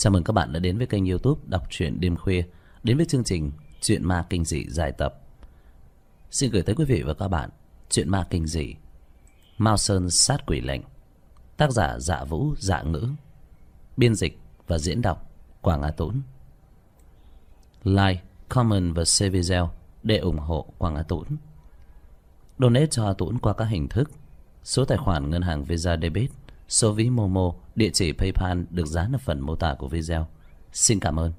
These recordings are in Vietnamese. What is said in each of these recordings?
Chào mừng các bạn đã đến với kênh YouTube Đọc truyện đêm khuya, đến với chương trình Truyện ma kinh dị dài tập. Xin gửi tới quý vị và các bạn truyện ma kinh dị Mao Sơn sát quỷ lệnh, tác giả Dạ Vũ Dạ Ngữ, biên dịch và diễn đọc Quảng Á Tũng. Like, comment và share video để ủng hộ Quảng Á Tũng. Donate cho A Tũng qua các hình thức: số tài khoản ngân hàng Visa Debit, số ví Momo, địa chỉ PayPal được dán ở phần mô tả của video. Xin cảm ơn.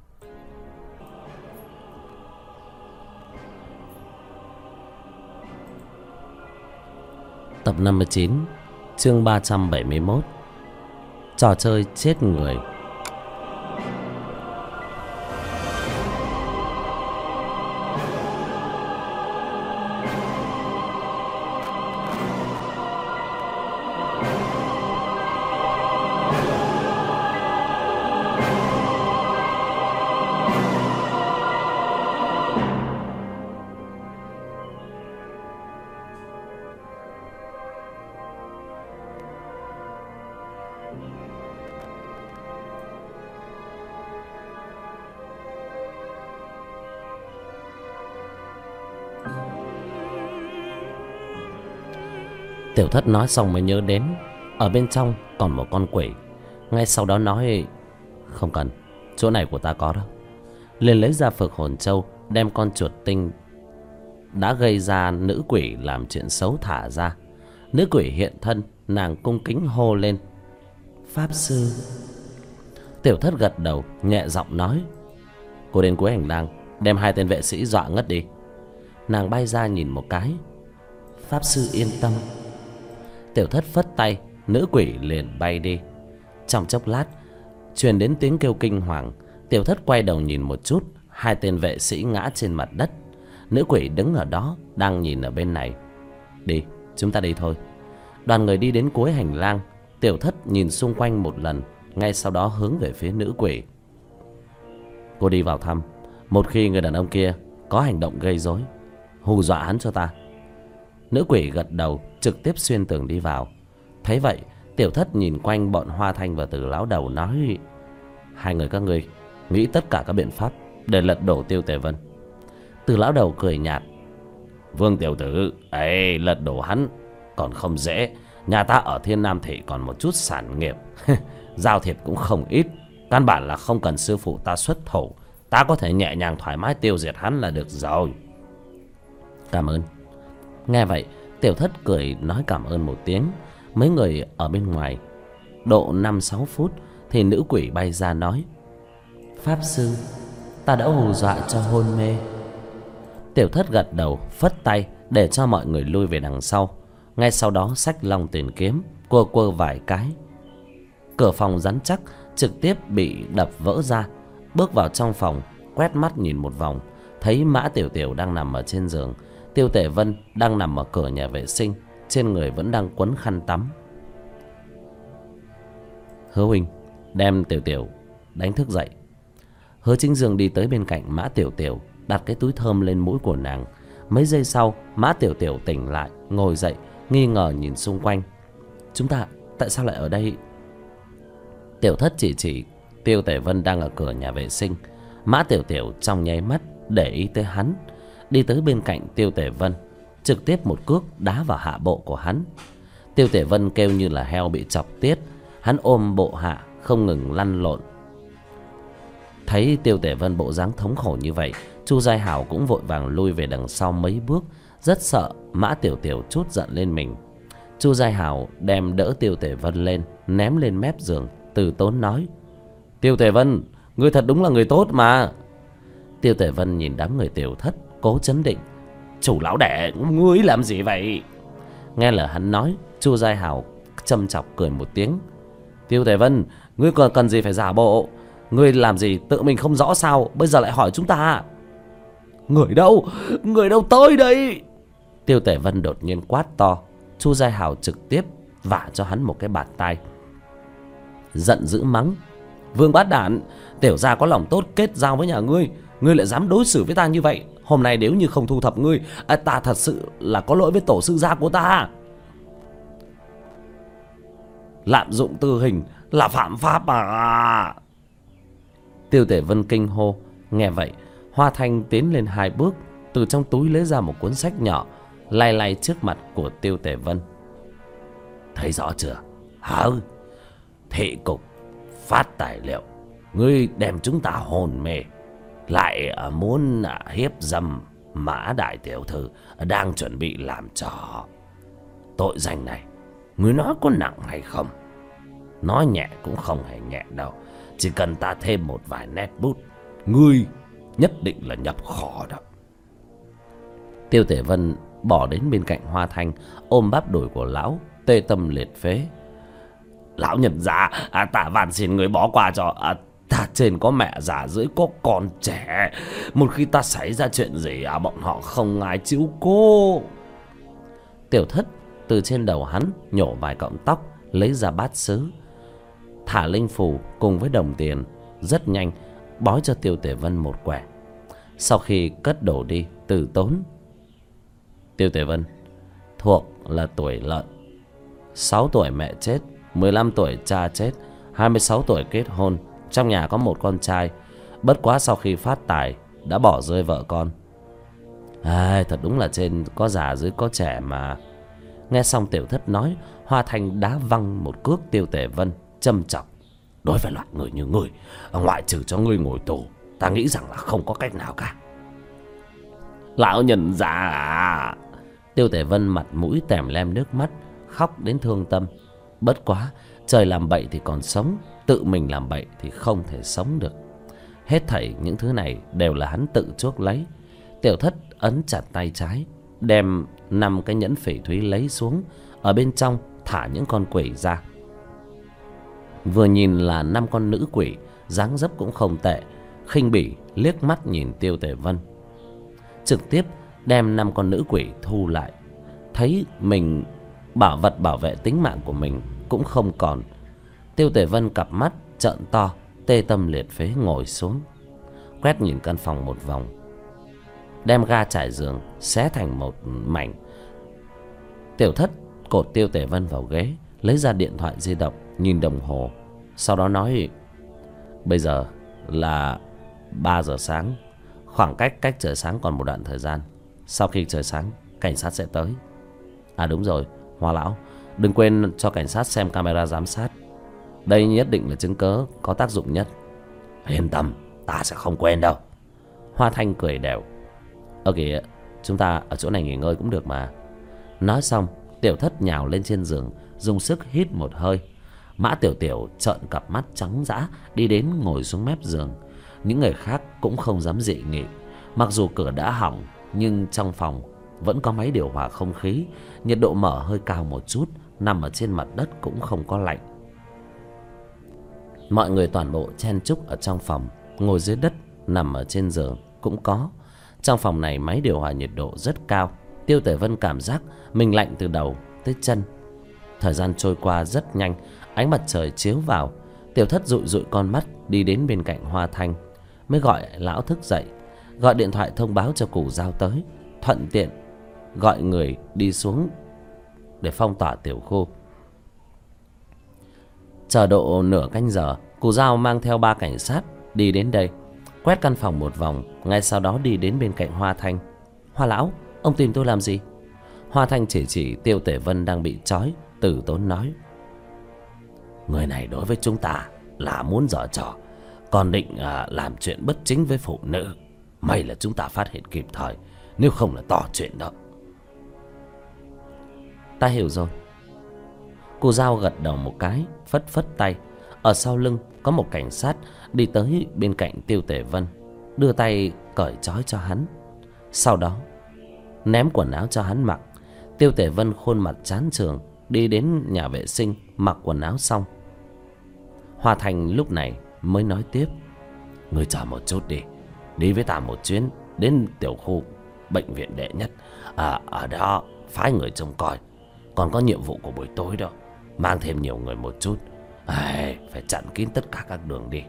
Tập 59, chương 371, trò chơi chết người. Tiểu Thất nói xong mới nhớ đến ở bên trong còn một con quỷ. Ngay sau đó nói: không cần, chỗ này của ta có đâu. Liền lấy ra Phược Hồn Châu, đem con chuột tinh đã gây ra nữ quỷ làm chuyện xấu thả ra. Nữ quỷ hiện thân, nàng cung kính hô lên: Pháp sư. Tiểu Thất gật đầu, nhẹ giọng nói: cô đến cuối hành lang, đem 2 tên vệ sĩ dọa ngất đi. Nàng bay ra nhìn một cái: Pháp sư yên tâm. Tiểu Thất phất tay, nữ quỷ liền bay đi. Trong chốc lát truyền đến tiếng kêu kinh hoàng. Tiểu Thất quay đầu nhìn một chút, 2 tên vệ sĩ ngã trên mặt đất. Nữ quỷ đứng ở đó, đang nhìn ở bên này. Đi, chúng ta đi thôi. Đoàn người đi đến cuối hành lang. Tiểu Thất nhìn xung quanh một lần, ngay sau đó hướng về phía nữ quỷ: cô đi vào thăm. Một khi người đàn ông kia có hành động gây rối, hù dọa hắn cho ta. Nữ quỷ gật đầu, trực tiếp xuyên tường đi vào. Thấy vậy, Tiểu Thất nhìn quanh bọn Hoa Thanh và Từ Lão Đầu nói: 2 người các ngươi nghĩ tất cả các biện pháp để lật đổ Tiêu Tề Vân. Từ Lão Đầu cười nhạt: Vương tiểu tử ấy, lật đổ hắn còn không dễ. Nhà ta ở Thiên Nam Thị còn một chút sản nghiệp giao thiệp cũng không ít. Căn bản là không cần sư phụ ta xuất thủ, ta có thể nhẹ nhàng thoải mái tiêu diệt hắn là được rồi. Cảm ơn. Nghe vậy, Tiểu Thất cười nói cảm ơn một tiếng. Mấy người ở bên ngoài độ 5-6 phút thì nữ quỷ bay ra nói: Pháp sư, ta đã hù dọa cho hôn mê. Tiểu Thất gật đầu, phất tay để cho mọi người lui về đằng sau. Ngay sau đó xách Long Tiền Kiếm, quơ quơ vài cái. Cửa phòng rắn chắc trực tiếp bị đập vỡ ra. Bước vào trong phòng, quét mắt nhìn một vòng, thấy Mã Tiểu Tiểu đang nằm ở trên giường. Tiêu Tề Vân đang nằm ở cửa nhà vệ sinh, trên người vẫn đang quấn khăn tắm. Hứa huynh, đem Tiểu Tiểu đánh thức dậy. Hứa Chính Dương đi tới bên cạnh Mã Tiểu Tiểu, đặt cái túi thơm lên mũi của nàng. Mấy giây sau, Mã Tiểu Tiểu tỉnh lại, ngồi dậy, nghi ngờ nhìn xung quanh. Chúng ta tại sao lại ở đây? Tiểu Thất chỉ Tiêu Tề Vân đang ở cửa nhà vệ sinh. Mã Tiểu Tiểu trong nháy mắt để ý tới hắn, đi tới bên cạnh Tiêu Tề Vân, trực tiếp một cước đá vào hạ bộ của hắn. Tiêu Tề Vân kêu như là heo bị chọc tiết. Hắn ôm bộ hạ không ngừng lăn lộn. Thấy Tiêu Tề Vân bộ dáng thống khổ như vậy, Chu Giai Hảo cũng vội vàng lui về đằng sau mấy bước, rất sợ Mã Tiểu Tiểu trút giận lên mình. Chu Giai Hảo đem đỡ Tiêu Tề Vân lên, ném lên mép giường, từ tốn nói: Tiêu Tề Vân, ngươi thật đúng là người tốt mà. Tiêu Tề Vân nhìn đám người Tiểu Thất, cố chấn định: chủ lão đẻ, ngươi làm gì vậy? Nghe lời hắn nói, Chu Giai Hảo châm chọc cười một tiếng: Tiêu Tề Vân, ngươi còn cần gì phải giả bộ? Ngươi làm gì tự mình không rõ sao, bây giờ lại hỏi chúng ta? Người đâu? Người đâu tới đây? Tiêu Tề Vân đột nhiên quát to. Chu Giai Hảo trực tiếp vả cho hắn một cái bạt tai, giận dữ mắng: Vương Bát Đản, tiểu gia có lòng tốt kết giao với nhà ngươi, ngươi lại dám đối xử với ta như vậy. Hôm nay nếu như không thu thập ngươi, ta thật sự là có lỗi với tổ sư gia của ta. Lạm dụng tử hình là phạm pháp mà. Tiêu Tể Vân kinh hô. Nghe vậy, Hoa Thanh tiến lên 2 bước, từ trong túi lấy ra một cuốn sách nhỏ, lay lay trước mặt của Tiêu Tể Vân. Thấy rõ chưa? Hả? Thị cục phát tài liệu, ngươi đem chúng ta hồn mê, lại muốn hiếp dâm Mã đại tiểu thư đang chuẩn bị làm trò. Tội danh này, ngươi nói có nặng hay không? Nói nhẹ cũng không hề nhẹ đâu. Chỉ cần ta thêm một vài nét bút, ngươi nhất định là nhập kho đó. Tiêu Tể Vân bỏ đến bên cạnh Hoa Thanh, ôm bắp đùi của lão, tê tâm liệt phế. Lão nhân già, ta van xin người bỏ qua cho. Ta trên có mẹ già, dưới có con trẻ. Một khi ta xảy ra chuyện gì, bọn họ không ai chiếu cố. Tiểu Thất từ trên đầu hắn nhổ vài cọng tóc, lấy ra bát sứ, thả linh phù cùng với đồng tiền, rất nhanh bói cho Tiêu Tể Vân một quẻ. Sau khi cất đồ đi, từ tốn: Tiêu Tể Vân thuộc là tuổi Lợn. 6 tuổi mẹ chết, 15 tuổi cha chết, 26 tuổi kết hôn. Trong nhà có một con trai, bất quá sau khi phát tài đã bỏ rơi vợ con. Thật đúng là trên có già dưới có trẻ mà. Nghe xong Tiểu Thất nói, Hoa Thanh đá văng một cước Tiêu Tể Vân, châm chọc: Đối với loại người như ngươi, ngoại trừ cho ngươi ngồi tù, ta nghĩ rằng là không có cách nào cả. Lão nhân già à! Tiêu Tể Vân mặt mũi tèm lem nước mắt, khóc đến thương tâm. Bất quá trời làm bậy thì còn sống, tự mình làm bậy thì không thể sống được. Hết thảy những thứ này đều là hắn tự chuốc lấy. Tiểu Thất ấn chặt tay trái, đem 5 cái nhẫn phỉ thúy lấy xuống, ở bên trong thả những con quỷ ra. Vừa nhìn là 5 con nữ quỷ, dáng dấp cũng không tệ. Khinh bỉ liếc mắt nhìn Tiêu Tể Vân, trực tiếp đem 5 con nữ quỷ thu lại. Thấy mình bảo vật bảo vệ tính mạng của mình cũng không còn, Tiêu Tể Vân cặp mắt trợn to, tê tâm liệt phế ngồi xuống, quét nhìn căn phòng một vòng, đem ga trải giường xé thành một mảnh. Tiểu Thất cột Tiêu Tể Vân vào ghế, lấy ra điện thoại di động, nhìn đồng hồ, sau đó nói: Bây giờ là 3 giờ sáng, khoảng cách trời sáng còn một đoạn thời gian. Sau khi trời sáng, cảnh sát sẽ tới. Đúng rồi, Hoa lão, đừng quên cho cảnh sát xem camera giám sát. Đây nhất định là chứng cớ có tác dụng nhất. Yên tâm, ta sẽ không quên đâu. Hoa Thanh cười đều: Kìa, chúng ta ở chỗ này nghỉ ngơi cũng được mà. Nói xong, Tiểu Thất nhào lên trên giường, dùng sức hít một hơi. Mã Tiểu Tiểu trợn cặp mắt trắng dã, đi đến ngồi xuống mép giường. Những người khác cũng không dám dị nghị. Mặc dù cửa đã hỏng, nhưng trong phòng vẫn có máy điều hòa không khí, nhiệt độ mở hơi cao một chút, nằm ở trên mặt đất cũng không có lạnh. Mọi người toàn bộ chen chúc ở trong phòng, ngồi dưới đất, nằm ở trên giường cũng có. Trong phòng này máy điều hòa nhiệt độ rất cao. Tiêu Tể Vân cảm giác mình lạnh từ đầu tới chân. Thời gian trôi qua rất nhanh, ánh mặt trời chiếu vào. Tiểu Thất dụi dụi con mắt đi đến bên cạnh Hoa Thanh, mới gọi lão thức dậy, gọi điện thoại thông báo cho Cù Dao tới, thuận tiện gọi người đi xuống để phong tỏa tiểu khu. Chờ độ nửa canh giờ, Cù Dao mang theo 3 cảnh sát đi đến đây, quét căn phòng một vòng, ngay sau đó đi đến bên cạnh Hoa Thanh. Hoa lão, ông tìm tôi làm gì? Hoa Thanh chỉ Tiêu Tể Vân đang bị trói, từ tốn nói: Người này đối với chúng ta là muốn giở trò, còn định làm chuyện bất chính với phụ nữ. May là chúng ta phát hiện kịp thời, nếu không là to chuyện đó. Ta hiểu rồi. Cô Dao gật đầu một cái, phất phất tay. Ở sau lưng có một cảnh sát đi tới bên cạnh Tiêu Tể Vân, đưa tay cởi trói cho hắn, sau đó ném quần áo cho hắn mặc. Tiêu Tể Vân khuôn mặt chán chường đi đến nhà vệ sinh mặc quần áo xong. Hoa Thành lúc này mới nói tiếp: Ngươi chờ một chút đi với ta một chuyến đến tiểu khu bệnh viện đệ nhất. Ở đó phái người trông coi, còn có nhiệm vụ của buổi tối đó, mang thêm nhiều người một chút. Phải chặn kín tất cả các đường đi.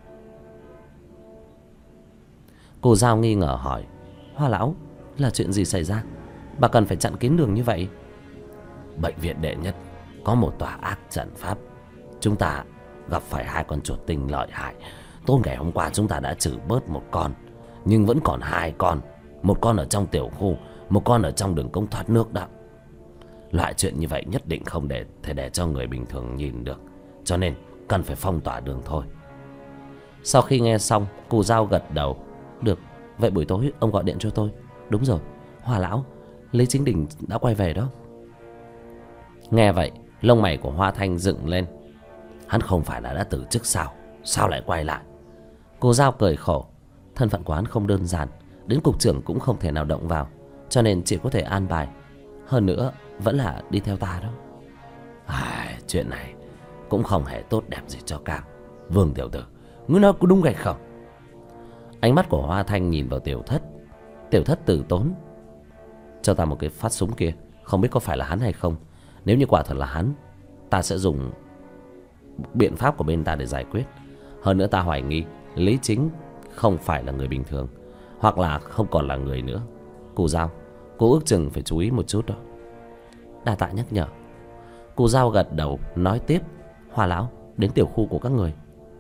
Cô Dao nghi ngờ hỏi: Hoa lão, là chuyện gì xảy ra? Bà cần phải chặn kín đường như vậy? Bệnh viện đệ nhất có một tòa ác trận pháp. Chúng ta gặp phải 2 con chuột tinh lợi hại, Tối ngày hôm qua chúng ta đã trừ bớt một con, nhưng vẫn còn 2 con. Một con ở trong tiểu khu, một con ở trong đường cống thoát nước đó. Loại chuyện như vậy nhất định không thể để cho người bình thường nhìn được, cho nên cần phải phong tỏa đường thôi. Sau khi nghe xong, cụ Dao gật đầu. Được, vậy buổi tối ông gọi điện cho tôi. Đúng rồi, Hoa lão, Lý Chính Đình đã quay về đó. Nghe vậy, lông mày của Hoa Thanh dựng lên. Hắn không phải là đã từ chức sao? Sao lại quay lại? Cô Dao cười khổ. Thân phận của hắn không đơn giản, đến cục trưởng cũng không thể nào động vào, cho nên chỉ có thể an bài. Hơn nữa vẫn là đi theo ta đó. Chuyện này cũng không hề tốt đẹp gì cho Cam. Vương tiểu tử, ngươi nói có đúng hay không? Ánh mắt của Hoa Thanh nhìn vào Tiểu Thất. Tiểu Thất từ tốn. Cho ta một cái phát súng kia, không biết có phải là hắn hay không. Nếu như quả thật là hắn, ta sẽ dùng biện pháp của bên ta để giải quyết. Hơn nữa ta hoài nghi Lý Chính không phải là người bình thường, hoặc là không còn là người nữa. Cụ Dao, cô ước chừng phải chú ý một chút đó. Đa tạ nhắc nhở. Cụ Dao gật đầu nói tiếp. Hoa lão, đến tiểu khu của các người.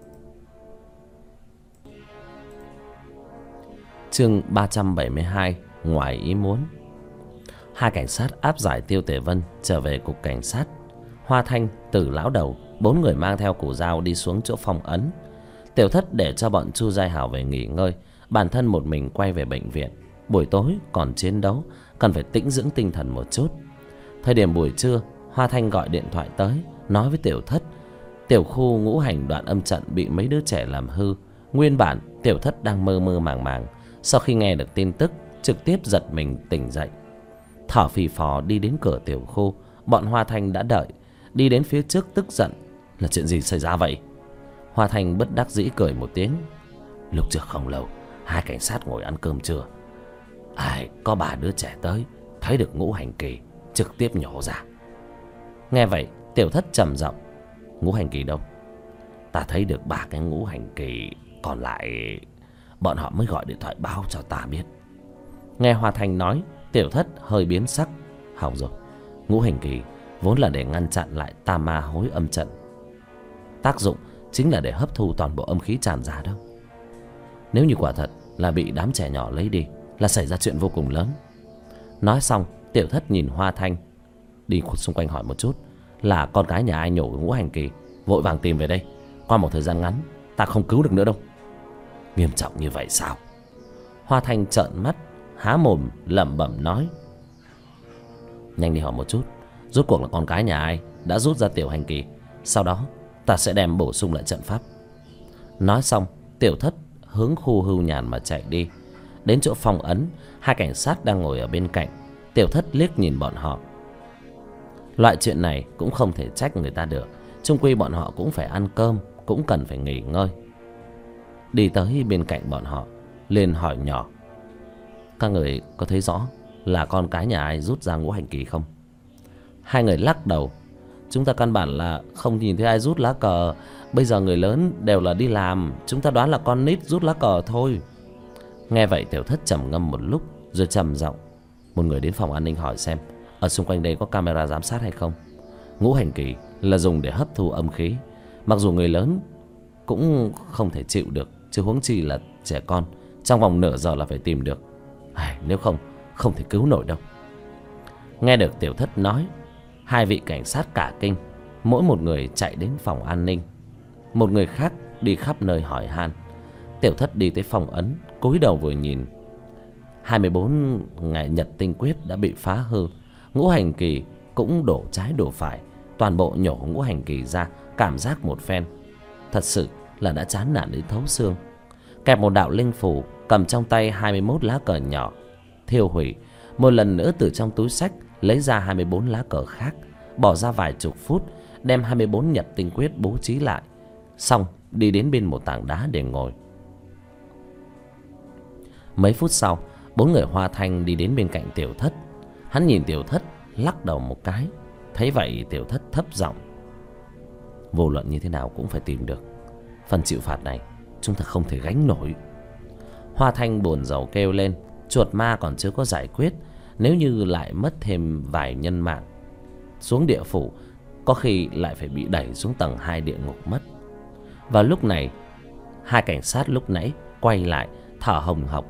Chương 372. Ngoài ý muốn. 2 cảnh sát áp giải Tiêu Tề Vân trở về cục cảnh sát. Hoa Thanh, Tử lão đầu, 4 người mang theo cụ Dao đi xuống chỗ phong ấn. Tiểu Thất để cho bọn Chu Giai Hảo về nghỉ ngơi, bản thân một mình quay về bệnh viện. Buổi tối còn chiến đấu, cần phải tĩnh dưỡng tinh thần một chút. Thời điểm buổi trưa, Hoa Thanh gọi điện thoại tới, nói với Tiểu Thất tiểu khu Ngũ Hành Đoạn Âm trận bị mấy đứa trẻ làm hư. Nguyên bản Tiểu Thất đang mơ mơ màng màng, sau khi nghe được tin tức trực tiếp giật mình tỉnh dậy. Thở phì phò đi đến cửa tiểu khu. Bọn Hoa Thanh đã đợi. Đi đến phía trước tức giận. Là chuyện gì xảy ra vậy? Hoa Thanh bất đắc dĩ cười một tiếng. Lúc trước không lâu, 2 cảnh sát ngồi ăn cơm trưa, có 3 đứa trẻ tới, thấy được ngũ hành kỳ, trực tiếp nhổ ra. Nghe vậy, Tiểu Thất trầm giọng. Ngũ hành kỳ đâu? Ta thấy được 3 cái ngũ hành kỳ, còn lại bọn họ mới gọi điện thoại báo cho ta biết. Nghe Hoa Thanh nói, Tiểu Thất hơi biến sắc. Hỏng rồi, ngũ hành kỳ vốn là để ngăn chặn lại tà ma hối âm trận, tác dụng chính là để hấp thu toàn bộ âm khí tràn ra đó. Nếu như quả thật là bị đám trẻ nhỏ lấy đi, là xảy ra chuyện vô cùng lớn. Nói xong, Tiểu Thất nhìn Hoa Thanh. Đi xung quanh hỏi một chút là con cái nhà ai nhổ ngũ hành kỳ, vội vàng tìm về đây. Qua một thời gian ngắn, ta không cứu được nữa đâu. Nghiêm trọng như vậy sao? Hoa Thanh trợn mắt há mồm lẩm bẩm nói. Nhanh đi hỏi một chút, rốt cuộc là con cái nhà ai đã rút ra tiểu hành kỳ. Sau đó ta sẽ đem bổ sung lại trận pháp. Nói xong, Tiểu Thất hướng khu hưu nhàn mà chạy đi. Đến chỗ phong ấn, 2 cảnh sát đang ngồi ở bên cạnh. Tiểu Thất liếc nhìn bọn họ. Loại chuyện này cũng không thể trách người ta được, chung quy bọn họ cũng phải ăn cơm, cũng cần phải nghỉ ngơi. Đi tới bên cạnh bọn họ, liền hỏi nhỏ. Các người có thấy rõ là con cái nhà ai rút ra ngũ hành kỳ không? 2 người lắc đầu. Chúng ta căn bản là không nhìn thấy ai rút lá cờ. Bây giờ người lớn đều là đi làm, chúng ta đoán là con nít rút lá cờ thôi. Nghe vậy, Tiểu Thất trầm ngâm một lúc rồi trầm giọng. Một người đến phòng an ninh hỏi xem ở xung quanh đây có camera giám sát hay không. Ngũ hành kỳ là dùng để hấp thu âm khí, mặc dù người lớn cũng không thể chịu được, chứ huống chi là trẻ con. Trong vòng nửa giờ là phải tìm được. Nếu không thể cứu nổi đâu. Nghe được Tiểu Thất nói, 2 vị cảnh sát cả kinh. Mỗi một người chạy đến phòng an ninh, một người khác đi khắp nơi hỏi han. Tiểu Thất đi tới phòng ấn, cúi đầu vừa nhìn. 24 ngày nhật tinh quyết đã bị phá hư, ngũ hành kỳ cũng đổ trái đổ phải, toàn bộ nhổ ngũ hành kỳ ra. Cảm giác một phen, thật sự là đã chán nản đến thấu xương. Kẹp một đạo linh phù, cầm trong tay 21 lá cờ nhỏ, thiêu hủy. Một lần nữa từ trong túi xách lấy ra 24 lá cờ khác, bỏ ra vài chục phút, đem 24 nhật tinh quyết bố trí lại, xong đi đến bên một tảng đá để ngồi. Mấy phút sau, 4 người Hoa Thanh đi đến bên cạnh Tiểu Thất. Hắn nhìn Tiểu Thất lắc đầu một cái. Thấy vậy, Tiểu Thất thấp giọng. Vô luận như thế nào cũng phải tìm được. Phần chịu phạt này chúng ta không thể gánh nổi. Hoa Thanh buồn rầu kêu lên. Chuột ma còn chưa có giải quyết, nếu như lại mất thêm vài nhân mạng xuống địa phủ, có khi lại phải bị đẩy xuống tầng 2 địa ngục mất. Vào lúc này, Hai cảnh sát lúc nãy quay lại thở hồng hộc.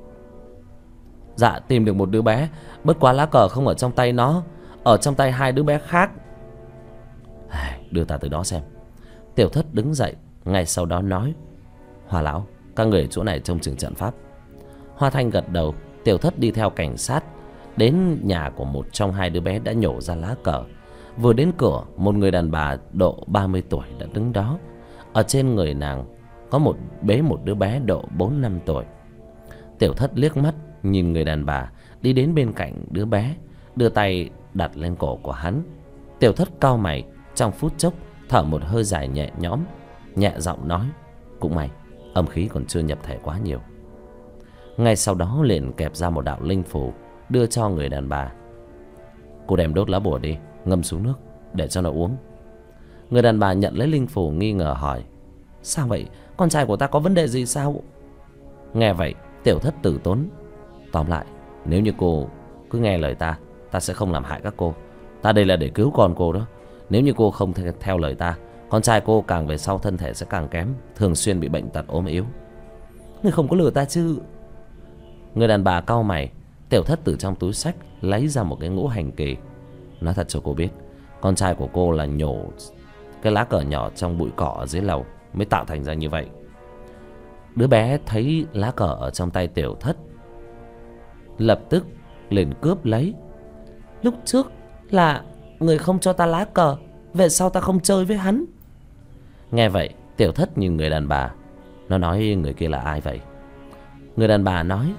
Dạ tìm được một đứa bé, bất quá lá cờ không ở trong tay nó, ở trong tay hai đứa bé khác. Đưa ta từ đó xem. Tiểu Thất đứng dậy, ngay sau đó nói: Hoa lão, các người ở chỗ này trông chừng trận pháp. Hoa Thanh gật đầu. Tiểu Thất đi theo cảnh sát đến nhà của một trong hai đứa bé đã nhổ ra lá cờ. Vừa đến cửa, một người đàn bà độ 30 tuổi đã đứng đó. Ở trên người nàng có một đứa bé độ 4-5 tuổi. Tiểu Thất liếc mắt nhìn người đàn bà đi đến bên cạnh đứa bé, đưa tay đặt lên cổ của hắn. Tiểu Thất cau mày, trong phút chốc thở một hơi dài nhẹ nhõm, nhẹ giọng nói: Cũng may âm khí còn chưa nhập thể quá nhiều. Ngay sau đó liền kẹp ra một đạo linh phù đưa cho người đàn bà. Cô đem đốt lá bùa đi, ngâm xuống nước để cho nó uống. Người đàn bà nhận lấy linh phù nghi ngờ hỏi: Sao vậy, con trai của ta có vấn đề gì sao? Nghe vậy Tiểu Thất từ tốn: Tóm lại, nếu như cô cứ nghe lời ta, ta sẽ không làm hại các cô. Ta đây là để cứu con cô đó. Nếu như cô không theo lời ta, con trai cô càng về sau thân thể sẽ càng kém, thường xuyên bị bệnh tật ốm yếu. Ngươi không có lừa ta chứ? Người đàn bà cau mày. Tiểu Thất từ trong túi xách lấy ra một cái ngũ hành kỳ. Nói thật cho cô biết, con trai của cô là nhổ cái lá cờ nhỏ trong bụi cỏ ở dưới lầu mới tạo thành ra như vậy. Đứa bé thấy lá cờ ở trong tay Tiểu Thất, lập tức liền cướp lấy. Lúc trước là người không cho ta lá cờ, về sau ta không chơi với hắn. Nghe vậy Tiểu Thất nhìn người đàn bà. Nó nói: Người kia là ai vậy? Người đàn bà nói: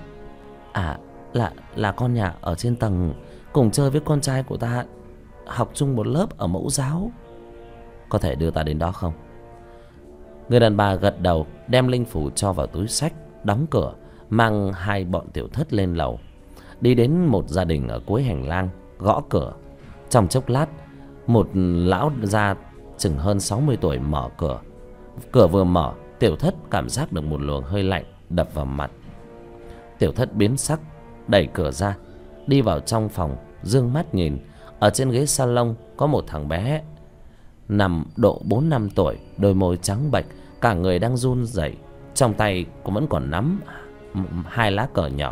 Là con nhà ở trên tầng, cùng chơi với con trai của ta, học chung một lớp ở mẫu giáo. Có thể đưa ta đến đó không? Người đàn bà gật đầu, đem linh phủ cho vào túi xách, đóng cửa, mang hai bọn Tiểu Thất lên lầu. Đi đến một gia đình ở cuối hành lang, gõ cửa. Trong chốc lát, một lão già chừng hơn 60 tuổi mở cửa. Cửa vừa mở, Tiểu Thất cảm giác được một luồng hơi lạnh đập vào mặt. Tiểu Thất biến sắc, đẩy cửa ra, đi vào trong phòng, dương mắt nhìn. Ở trên ghế salon có một thằng bé nằm độ 4-5 tuổi, đôi môi trắng bệch, cả người đang run rẩy, trong tay cũng vẫn còn nắm hai lá cờ nhỏ.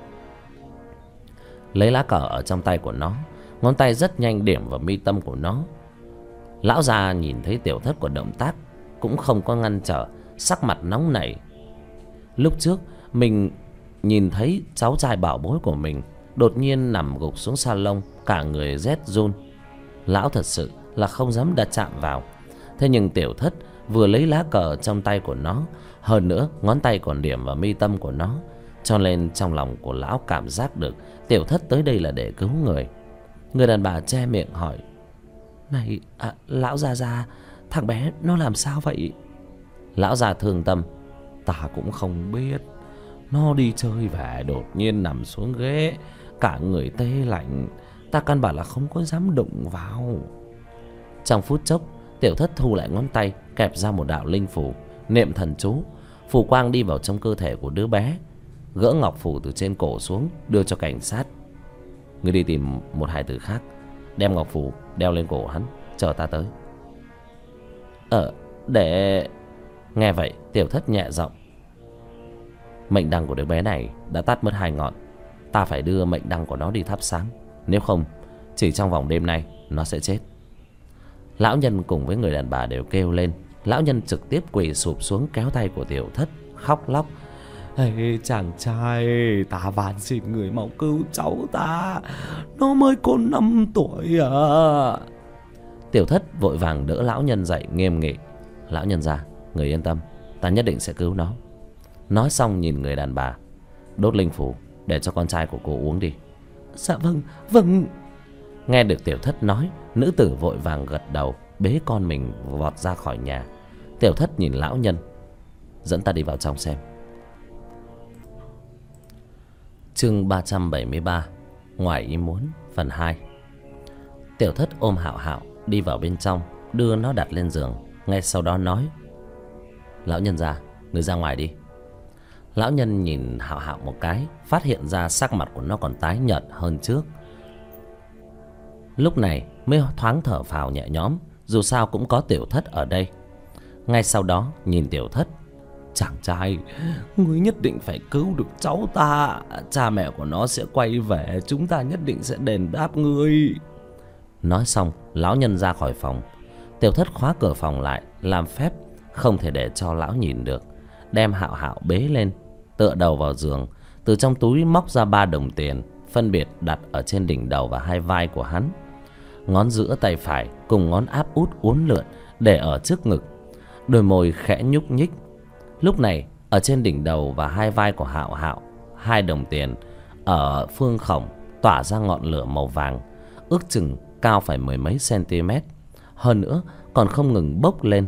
Lấy lá cờ ở trong tay của nó, ngón tay rất nhanh điểm vào mi tâm của nó. Lão già nhìn thấy Tiểu Thất của động tác cũng không có ngăn trở, sắc mặt nóng nảy. Lúc trước mình nhìn thấy cháu trai bảo bối của mình đột nhiên nằm gục xuống salon, cả người rét run. Lão thật sự là không dám đặt chạm vào. Thế nhưng Tiểu Thất vừa lấy lá cờ trong tay của nó, hơn nữa ngón tay còn điểm vào mi tâm của nó, cho nên trong lòng của lão cảm giác được Tiểu Thất tới đây là để cứu người. Người đàn bà che miệng hỏi: Này lão già, thằng bé nó làm sao vậy? Lão già thương tâm: Ta cũng không biết. Nó đi chơi về đột nhiên nằm xuống ghế, cả người tê lạnh. Ta căn bản là không có dám đụng vào. Trong phút chốc, Tiểu Thất thu lại ngón tay, kẹp ra một đạo linh phù, niệm thần chú. Phù quang đi vào trong cơ thể của đứa bé, gỡ ngọc phù từ trên cổ xuống, đưa cho cảnh sát. Người đi tìm một hài tử khác, đem ngọc phù đeo lên cổ hắn, chờ ta tới. Để... Nghe vậy Tiểu Thất nhẹ giọng: Mệnh đăng của đứa bé này đã tắt mất 2 ngọn. Ta phải đưa mệnh đăng của nó đi thắp sáng, nếu không chỉ trong vòng đêm nay nó sẽ chết. Lão nhân cùng với người đàn bà đều kêu lên. Lão nhân trực tiếp quỳ sụp xuống kéo tay của Tiểu Thất, khóc lóc: Ê chàng trai, ta van xin người mau cứu cháu ta, nó mới có 5 tuổi à. Tiểu Thất vội vàng đỡ lão nhân dậy, nghiêm nghị: Lão nhân già, người yên tâm, ta nhất định sẽ cứu nó. Nói xong nhìn người đàn bà: Đốt linh phủ để cho con trai của cô uống đi. Dạ vâng. Nghe được Tiểu Thất nói, nữ tử vội vàng gật đầu, bế con mình vọt ra khỏi nhà. Tiểu Thất nhìn lão nhân: Dẫn ta đi vào trong xem. Chương 373 Ngoài ý muốn phần 2. Tiểu Thất ôm Hạo Hạo đi vào bên trong, đưa nó đặt lên giường. Ngay sau đó nói: Lão nhân già, người ra ngoài đi. Lão nhân nhìn Hạo Hạo một cái, phát hiện ra sắc mặt của nó còn tái nhợt hơn trước. Lúc này mới thoáng thở phào nhẹ nhõm, dù sao cũng có Tiểu Thất ở đây. Ngay sau đó nhìn Tiểu Thất: Chàng trai, ngươi nhất định phải cứu được cháu ta. Cha mẹ của nó sẽ quay về, chúng ta nhất định sẽ đền đáp ngươi. Nói xong, lão nhân ra khỏi phòng. Tiểu Thất khóa cửa phòng lại, làm phép không thể để cho lão nhìn được, đem Hạo Hạo bế lên, tựa đầu vào giường. Từ trong túi móc ra 3 đồng tiền, phân biệt đặt ở trên đỉnh đầu và hai vai của hắn. Ngón giữa tay phải cùng ngón áp út uốn lượn để ở trước ngực, đôi môi khẽ nhúc nhích. Lúc này ở trên đỉnh đầu và hai vai của Hạo Hạo, 2 đồng tiền ở phương khổng tỏa ra ngọn lửa màu vàng, ước chừng cao phải 10 mấy cm, hơn nữa còn không ngừng bốc lên.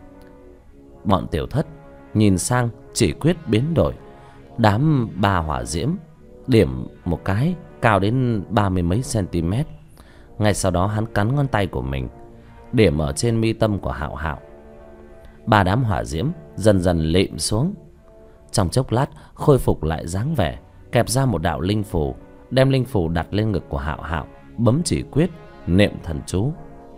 Bọn Tiểu Thất nhìn sang chỉ quyết biến đổi. Đám 3 hỏa diễm điểm một cái cao đến 30 mấy cm. Ngay sau đó hắn cắn ngón tay của mình, điểm ở trên mi tâm của Hạo Hạo. 3 đám hỏa diễm dần dần lịm xuống. Trong chốc lát khôi phục lại dáng vẻ, kẹp ra một đạo linh phù, đem linh phù đặt lên ngực của Hạo Hạo, bấm chỉ quyết niệm thần chú.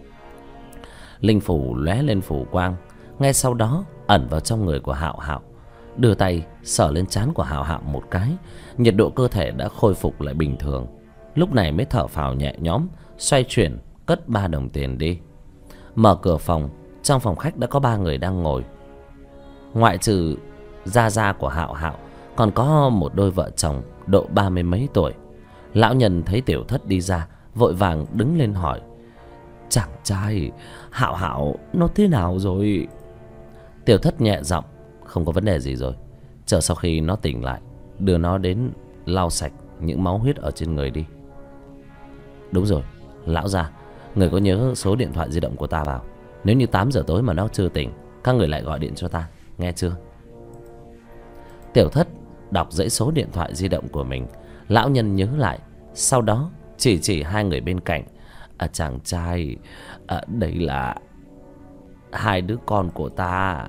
Linh phù lóe lên phù quang, ngay sau đó ẩn vào trong người của Hạo Hạo. Đưa tay sờ lên trán của Hạo Hạo một cái, nhiệt độ cơ thể đã khôi phục lại bình thường. Lúc này mới thở phào nhẹ nhõm, xoay chuyển cất 3 đồng tiền đi. Mở cửa phòng, trong phòng khách đã có 3 người đang ngồi. Ngoại trừ gia gia của Hạo Hạo, còn có một đôi vợ chồng độ 30 mấy tuổi. Lão nhân thấy Tiểu Thất đi ra, vội vàng đứng lên hỏi: chàng trai, Hạo Hạo nó thế nào rồi? Tiểu Thất nhẹ giọng: không có vấn đề gì rồi, chờ sau khi nó tỉnh lại, đưa nó đến lau sạch những máu huyết ở trên người đi. Đúng rồi, lão gia, người có nhớ số điện thoại di động của ta vào. Nếu như 8 giờ tối mà nó chưa tỉnh, các người lại gọi điện cho ta, nghe chưa? Tiểu Thất đọc dãy số điện thoại di động của mình. Lão nhân nhớ lại, sau đó chỉ 2 người bên cạnh: chàng trai, đây là 2 đứa con của ta.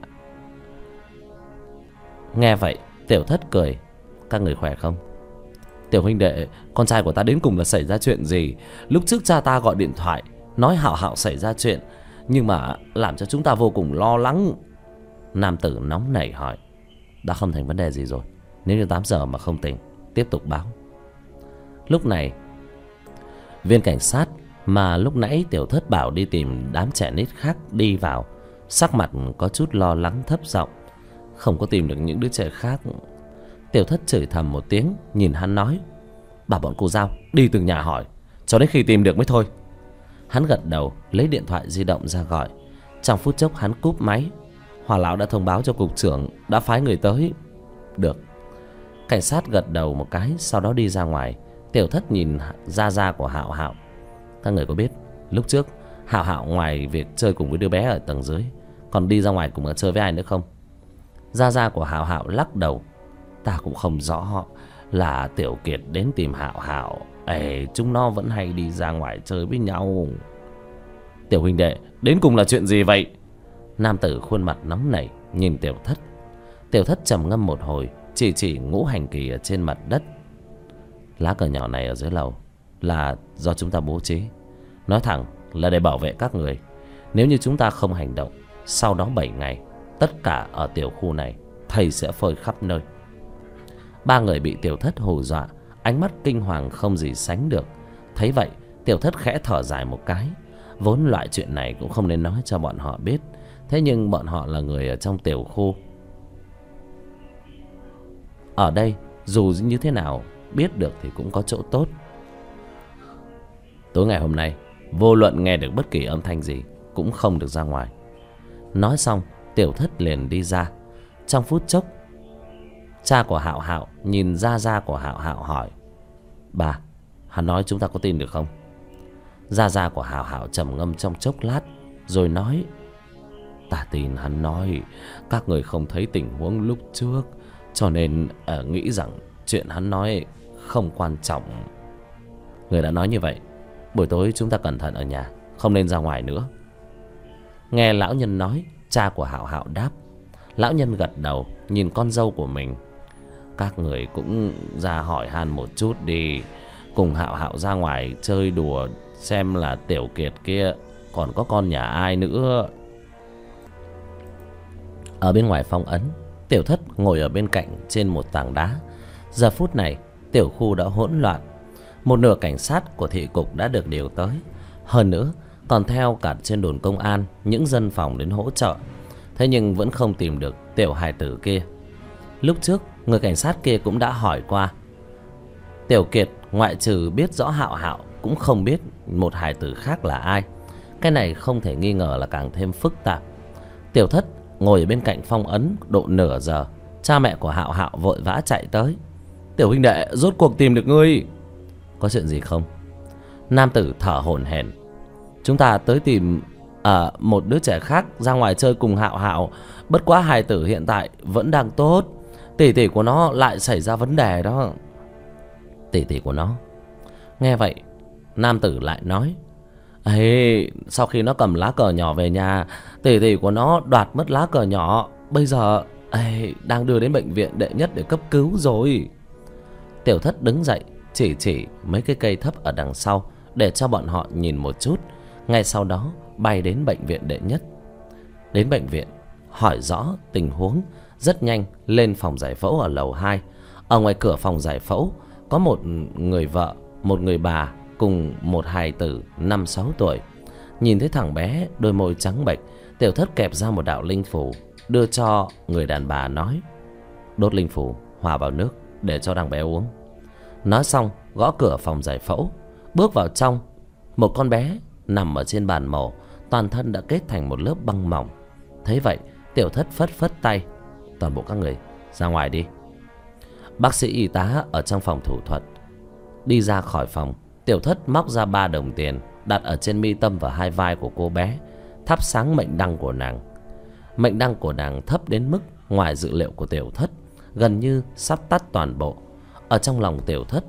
Nghe vậy Tiểu Thất cười: các người khỏe không? Tiểu huynh đệ, con trai của ta đến cùng là xảy ra chuyện gì? Lúc trước cha ta gọi điện thoại nói Hạo Hạo xảy ra chuyện, nhưng mà làm cho chúng ta vô cùng lo lắng. Nam tử nóng nảy hỏi: đã không thành vấn đề gì rồi, nếu như 8 giờ mà không tỉnh, tiếp tục báo. Lúc này viên cảnh sát mà lúc nãy Tiểu Thất bảo đi tìm đám trẻ nít khác đi vào, sắc mặt có chút lo lắng, thấp giọng: không có tìm được những đứa trẻ khác. Tiểu Thất chửi thầm một tiếng, nhìn hắn nói: bảo bọn cô Giao đi từng nhà hỏi, cho đến khi tìm được mới thôi. Hắn gật đầu, lấy điện thoại di động ra gọi. Trong phút chốc hắn cúp máy. Hòa lão đã thông báo cho cục trưởng, đã phái người tới. Được. Cảnh sát gật đầu một cái, sau đó đi ra ngoài. Tiểu Thất nhìn gia của Hạo Hạo: các người có biết lúc trước Hạo Hạo ngoài việc chơi cùng với đứa bé ở tầng dưới, còn đi ra ngoài cùng chơi với ai nữa không? Gia của Hạo Hạo lắc đầu: ta cũng không rõ, là Tiểu Kiệt đến tìm Hạo Hạo. Chúng nó vẫn hay đi ra ngoài chơi với nhau. Tiểu huynh đệ, đến cùng là chuyện gì vậy? Nam tử khuôn mặt nóng nảy nhìn Tiểu Thất. Tiểu Thất trầm ngâm một hồi, chỉ ngũ hành kỳ ở trên mặt đất. Lá cờ nhỏ này ở dưới lầu là do chúng ta bố trí, nói thẳng là để bảo vệ các người. Nếu như chúng ta không hành động, sau đó 7 ngày, tất cả ở tiểu khu này thầy sẽ phơi khắp nơi. 3 người bị Tiểu Thất hù dọa, ánh mắt kinh hoàng không gì sánh được. Thấy vậy Tiểu Thất khẽ thở dài một cái. Vốn loại chuyện này cũng không nên nói cho bọn họ biết, thế nhưng bọn họ là người ở trong tiểu khu. Ở đây dù như thế nào biết được thì cũng có chỗ tốt. Tối ngày hôm nay, vô luận nghe được bất kỳ âm thanh gì cũng không được ra ngoài. Nói xong Tiểu Thất liền đi ra. Trong phút chốc, cha của Hạo Hạo nhìn gia của Hạo Hạo hỏi: bà, hắn nói chúng ta có tin được không? Gia của Hạo Hạo trầm ngâm trong chốc lát rồi nói: ta tin hắn nói các người không thấy tình huống lúc trước, cho nên nghĩ rằng chuyện hắn nói không quan trọng. Người đã nói như vậy, buổi tối chúng ta cẩn thận ở nhà, không nên ra ngoài nữa. Nghe lão nhân nói, cha của Hạo Hạo đáp. Lão nhân gật đầu nhìn con dâu của mình: các người cũng ra hỏi han một chút đi, cùng Hạo Hạo ra ngoài chơi đùa, xem là Tiểu Kiệt kia còn có con nhà ai nữa. Ở bên ngoài phong ấn, Tiểu Thất ngồi ở bên cạnh trên một tảng đá. Giờ phút này tiểu khu đã hỗn loạn. Một nửa cảnh sát của thị cục đã được điều tới, hơn nữa còn theo cả trên đồn công an những dân phòng đến hỗ trợ. Thế nhưng vẫn không tìm được tiểu hài tử kia. Lúc trước người cảnh sát kia cũng đã hỏi qua. Tiểu Kiệt ngoại trừ biết rõ Hạo Hạo cũng không biết một hài tử khác là ai. Cái này không thể nghi ngờ là càng thêm phức tạp. Tiểu Thất ngồi ở bên cạnh Phong Ấn độ nửa giờ. Cha mẹ của Hạo Hạo vội vã chạy tới. Tiểu huynh đệ, rốt cuộc tìm được ngươi. Có chuyện gì không? Nam tử thở hổn hển. Chúng ta tới tìm một đứa trẻ khác ra ngoài chơi cùng Hạo Hạo. Bất quá hài tử hiện tại vẫn đang tốt. Tỷ tỷ của nó lại xảy ra vấn đề đó. Tỷ tỷ của nó? Nghe vậy nam tử lại nói, ê, sau khi nó cầm lá cờ nhỏ về nhà, tỷ tỷ của nó đoạt mất lá cờ nhỏ. Bây giờ đang đưa đến bệnh viện đệ nhất để cấp cứu rồi. Tiểu Thất đứng dậy chỉ mấy cái cây thấp ở đằng sau để cho bọn họ nhìn một chút. Ngay sau đó bay đến bệnh viện đệ nhất. Đến bệnh viện hỏi rõ tình huống, rất nhanh lên phòng giải phẫu ở lầu 2. Ở ngoài cửa phòng giải phẫu có một người vợ, một người bà cùng một hài tử 5-6 tuổi. Nhìn thấy thằng bé đôi môi trắng bệch, Tiểu Thất kẹp ra một đạo linh phù đưa cho người đàn bà, nói, đốt linh phù hòa vào nước để cho thằng bé uống. Nói xong gõ cửa phòng giải phẫu. Bước vào trong, một con bé nằm ở trên bàn mổ, toàn thân đã kết thành một lớp băng mỏng. Thấy vậy Tiểu Thất phất phất tay, toàn bộ các người ra ngoài đi. Bác sĩ y tá ở trong phòng thủ thuật đi ra khỏi phòng. Tiểu Thất móc ra 3 đồng tiền đặt ở trên mi tâm và hai vai của cô bé, thắp sáng mệnh đăng của nàng. Mệnh đăng của nàng thấp đến mức ngoài dự liệu của Tiểu Thất, gần như sắp tắt toàn bộ. Ở trong lòng Tiểu Thất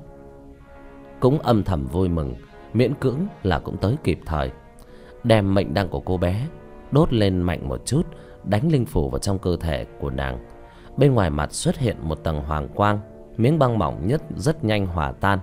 cũng âm thầm vui mừng, miễn cưỡng là cũng tới kịp thời. Đem mệnh đăng của cô bé đốt lên mạnh một chút, đánh linh phù vào trong cơ thể của nàng. Bên ngoài mặt xuất hiện một tầng hoàng quang. Miếng băng mỏng nhất rất nhanh hòa tan.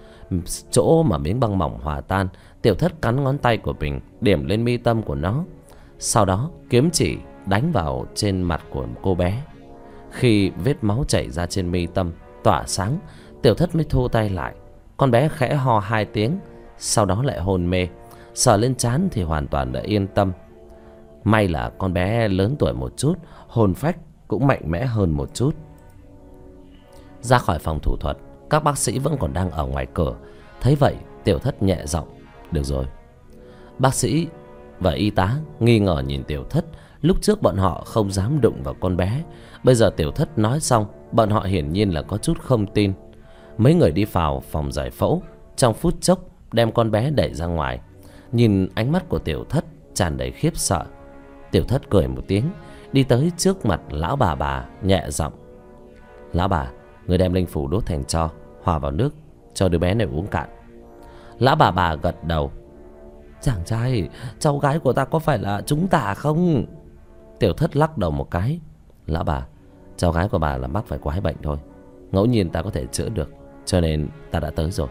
Chỗ mà miếng băng mỏng hòa tan, Tiểu Thất cắn ngón tay của mình điểm lên mi tâm của nó. Sau đó kiếm chỉ đánh vào trên mặt của cô bé. Khi vết máu chảy ra trên mi tâm tỏa sáng, Tiểu Thất mới thu tay lại. Con bé khẽ ho 2 tiếng, sau đó lại hôn mê. Sờ lên trán thì hoàn toàn đã yên tâm. May là con bé lớn tuổi một chút, hồn phách cũng mạnh mẽ hơn một chút. Ra khỏi phòng thủ thuật, các bác sĩ vẫn còn đang ở ngoài cửa. Thấy vậy Tiểu Thất nhẹ giọng, được rồi. Bác sĩ và y tá nghi ngờ nhìn Tiểu Thất. Lúc trước bọn họ không dám đụng vào con bé. Bây giờ Tiểu Thất nói xong, bọn họ hiển nhiên là có chút không tin. Mấy người đi vào phòng giải phẫu, trong phút chốc đem con bé đẩy ra ngoài. Nhìn ánh mắt của Tiểu Thất tràn đầy khiếp sợ, Tiểu Thất cười một tiếng, đi tới trước mặt lão bà nhẹ giọng, lão bà, người đem linh phủ đốt thành tro, hòa vào nước cho đứa bé này uống cạn. Lão bà gật đầu. Chàng trai, cháu gái của ta có phải là chúng ta không? Tiểu Thất lắc đầu một cái. Lão bà, cháu gái của bà là mắc phải quái bệnh thôi, ngẫu nhiên ta có thể chữa được, cho nên ta đã tới rồi.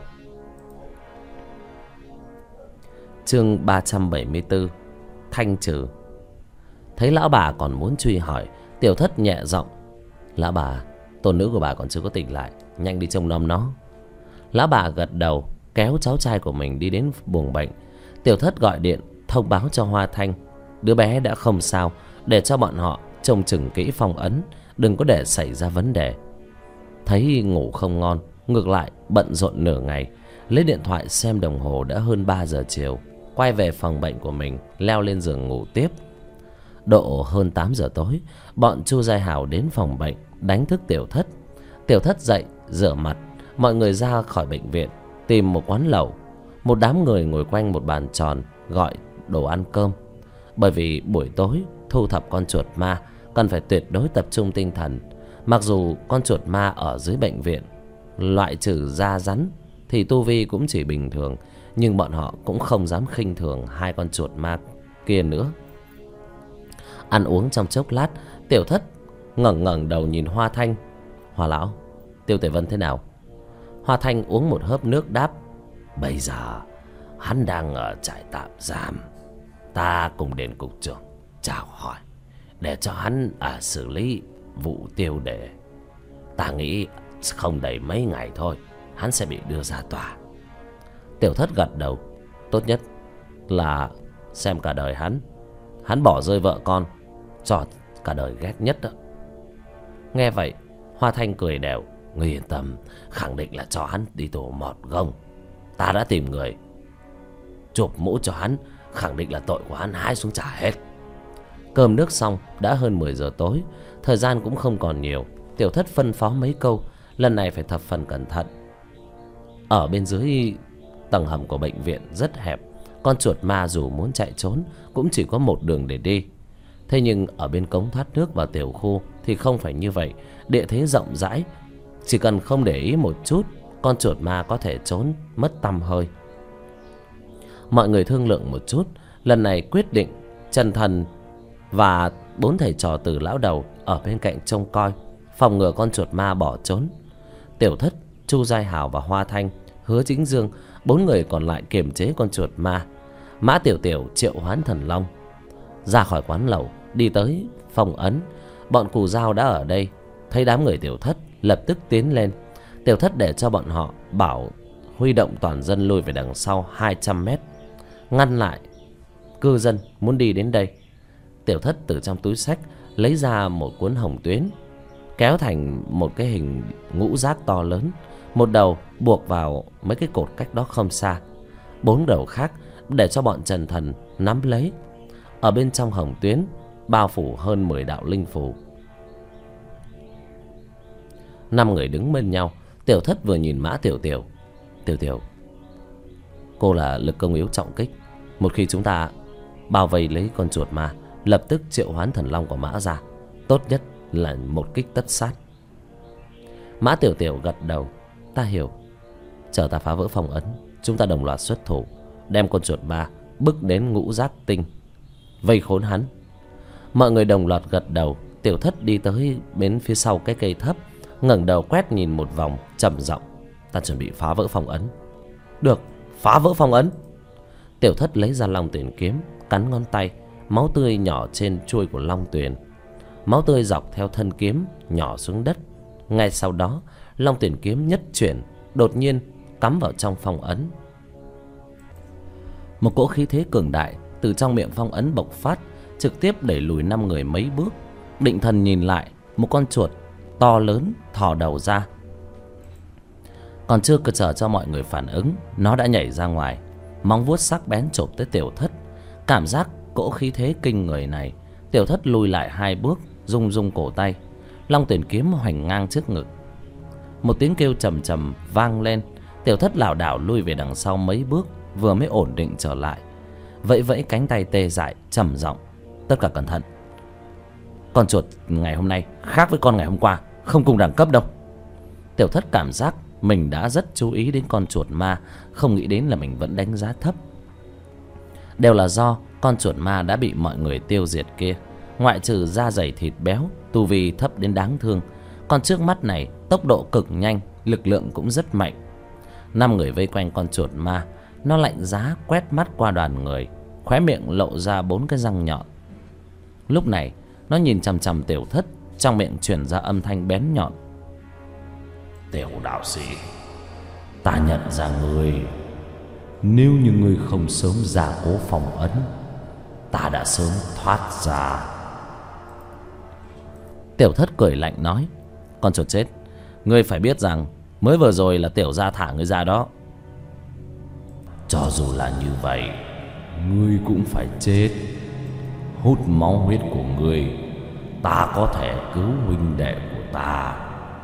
Chương 374 thanh trừ. Thấy lão bà còn muốn truy hỏi, Tiểu Thất nhẹ giọng, lão bà, tôn nữ của bà còn chưa có tỉnh lại, nhanh đi trông nom nó. Lão bà gật đầu, kéo cháu trai của mình đi đến buồng bệnh. Tiểu Thất gọi điện thông báo cho Hoa Thanh đứa bé đã không sao, để cho bọn họ trông chừng kỹ Phong Ấn, đừng có để xảy ra vấn đề. Thấy ngủ không ngon, ngược lại bận rộn nửa ngày, lấy điện thoại xem đồng hồ đã hơn 3 giờ chiều, quay về phòng bệnh của mình, leo lên giường ngủ tiếp. Độ hơn 8 giờ tối, bọn Chu Giai Hào đến phòng bệnh đánh thức Tiểu Thất. Tiểu Thất dậy rửa mặt, mọi người ra khỏi bệnh viện tìm một quán lẩu. Một đám người ngồi quanh một bàn tròn gọi đồ ăn cơm. Bởi vì buổi tối thu thập con chuột ma cần phải tuyệt đối tập trung tinh thần. Mặc dù con chuột ma ở dưới bệnh viện loại trừ da rắn thì tu vi cũng chỉ bình thường, nhưng bọn họ cũng không dám khinh thường hai con chuột ma kia nữa. Ăn uống trong chốc lát, Tiểu Thất ngẩng đầu nhìn Hoa Thanh. Hoa lão, Tiêu Tề Vân thế nào? Hoa Thanh uống một hớp nước đáp, bây giờ hắn đang ở trại tạm giam, ta cùng đến cục trưởng chào hỏi để cho hắn xử lý vụ tiêu đề. Ta nghĩ không đầy mấy ngày thôi, hắn sẽ bị đưa ra tòa. Tiểu Thất gật đầu. Tốt nhất là xem cả đời hắn bỏ rơi vợ con cho cả đời ghét nhất đó. Nghe vậy, Hoa Thanh cười đều. Ngươi yên tâm, khẳng định là cho hắn đi tù mọt gông. Ta đã tìm người chụp mũ cho hắn, khẳng định là tội của hắn hái xuống trả hết. Cơm nước xong, đã hơn 10 giờ tối. Thời gian cũng không còn nhiều. Tiểu Thất phân phó mấy câu, lần này phải thập phần cẩn thận. Ở bên dưới tầng hầm của bệnh viện rất hẹp, con chuột ma dù muốn chạy trốn cũng chỉ có một đường để đi. Thế nhưng ở bên cống thoát nước vào tiểu khu thì không phải như vậy. Địa thế rộng rãi, chỉ cần không để ý một chút, con chuột ma có thể trốn mất tăm hơi. Mọi người thương lượng một chút, lần này quyết định Trần Thần và 4 thầy trò Từ lão đầu ở bên cạnh trông coi, phòng ngừa con chuột ma bỏ trốn. Tiểu Thất, Chu Giai Hào và Hoa Thanh, Hứa Chính Dương, 4 người còn lại kiềm chế con chuột ma. Mã Tiểu Tiểu triệu hoán thần long. Ra khỏi quán lẩu, đi tới phòng ấn. Bọn Cù Dao đã ở đây, thấy đám người Tiểu Thất lập tức tiến lên. Tiểu Thất để cho bọn họ bảo huy động toàn dân lùi về đằng sau 200 mét, ngăn lại cư dân muốn đi đến đây. Tiểu Thất từ trong túi xách lấy ra một cuốn hồng tuyến, kéo thành một cái hình ngũ giác to lớn. Một đầu buộc vào mấy cái cột cách đó không xa, 4 đầu khác để cho bọn Trần Thần nắm lấy. Ở bên trong hồng tuyến bao phủ hơn 10 đạo linh phù. 5 người đứng bên nhau. Tiểu Thất vừa nhìn Mã Tiểu Tiểu. Tiểu Tiểu, cô là lực công yếu trọng kích. Một khi chúng ta bao vây lấy con chuột ma, lập tức triệu hoán thần long của Mã ra. Tốt nhất là một kích tất sát. Mã Tiểu Tiểu gật đầu. Ta hiểu. Chờ ta phá vỡ phong ấn, chúng ta đồng loạt xuất thủ, đem con chuột ma bước đến ngũ giác tinh, vây khốn hắn. Mọi người đồng loạt gật đầu. Tiểu Thất đi tới bên phía sau cái cây thấp, ngẩng đầu quét nhìn một vòng, trầm giọng. Ta chuẩn bị phá vỡ phong ấn. Được, phá vỡ phong ấn. Tiểu Thất lấy ra long tuyển kiếm, cắn ngón tay. Máu tươi nhỏ trên chuôi của long tuyển. Máu tươi dọc theo thân kiếm nhỏ xuống đất. Ngay sau đó, long tuyển kiếm nhất chuyển, đột nhiên cắm vào trong phong ấn. Một cỗ khí thế cường đại từ trong miệng phong ấn bộc phát, trực tiếp đẩy lùi 5 người mấy bước. Định thần nhìn lại, một con chuột to lớn thò đầu ra. Còn chưa kịp chờ cho mọi người phản ứng, nó đã nhảy ra ngoài, móng vuốt sắc bén chộp tới Tiểu Thất. Cảm giác cỗ khí thế kinh người này, Tiểu Thất lùi lại 2 bước, rung rung cổ tay. Long tuyển kiếm hoành ngang trước ngực. Một tiếng kêu trầm trầm vang lên. Tiểu Thất lảo đảo lui về đằng sau mấy bước, vừa mới ổn định trở lại, vẫy vẫy cánh tay tê dại, trầm giọng. Tất cả cẩn thận. Con chuột ngày hôm nay khác với con ngày hôm qua, không cùng đẳng cấp đâu. Tiểu Thất cảm giác mình đã rất chú ý đến con chuột ma, không nghĩ đến là mình vẫn đánh giá thấp. Đều là do con chuột ma đã bị mọi người tiêu diệt kia. Ngoại trừ da dày thịt béo, tu vi thấp đến đáng thương, con trước mắt này tốc độ cực nhanh, lực lượng cũng rất mạnh. 5 người vây quanh con chuột ma. Nó lạnh giá quét mắt qua đoàn người, khóe miệng lộ ra 4 cái răng nhọn. Lúc này nó nhìn chằm chằm Tiểu Thất, trong miệng truyền ra âm thanh bén nhọn. Tiểu đạo sĩ, ta nhận ra ngươi. Nếu như ngươi không sớm ra cố phòng ấn, ta đã sớm thoát ra. Tiểu Thất cười lạnh nói. Con chuột chết, ngươi phải biết rằng mới vừa rồi là tiểu gia thả ngươi ra đó. Cho dù là như vậy, ngươi cũng phải chết. Hút máu huyết của ngươi, ta có thể cứu huynh đệ của ta.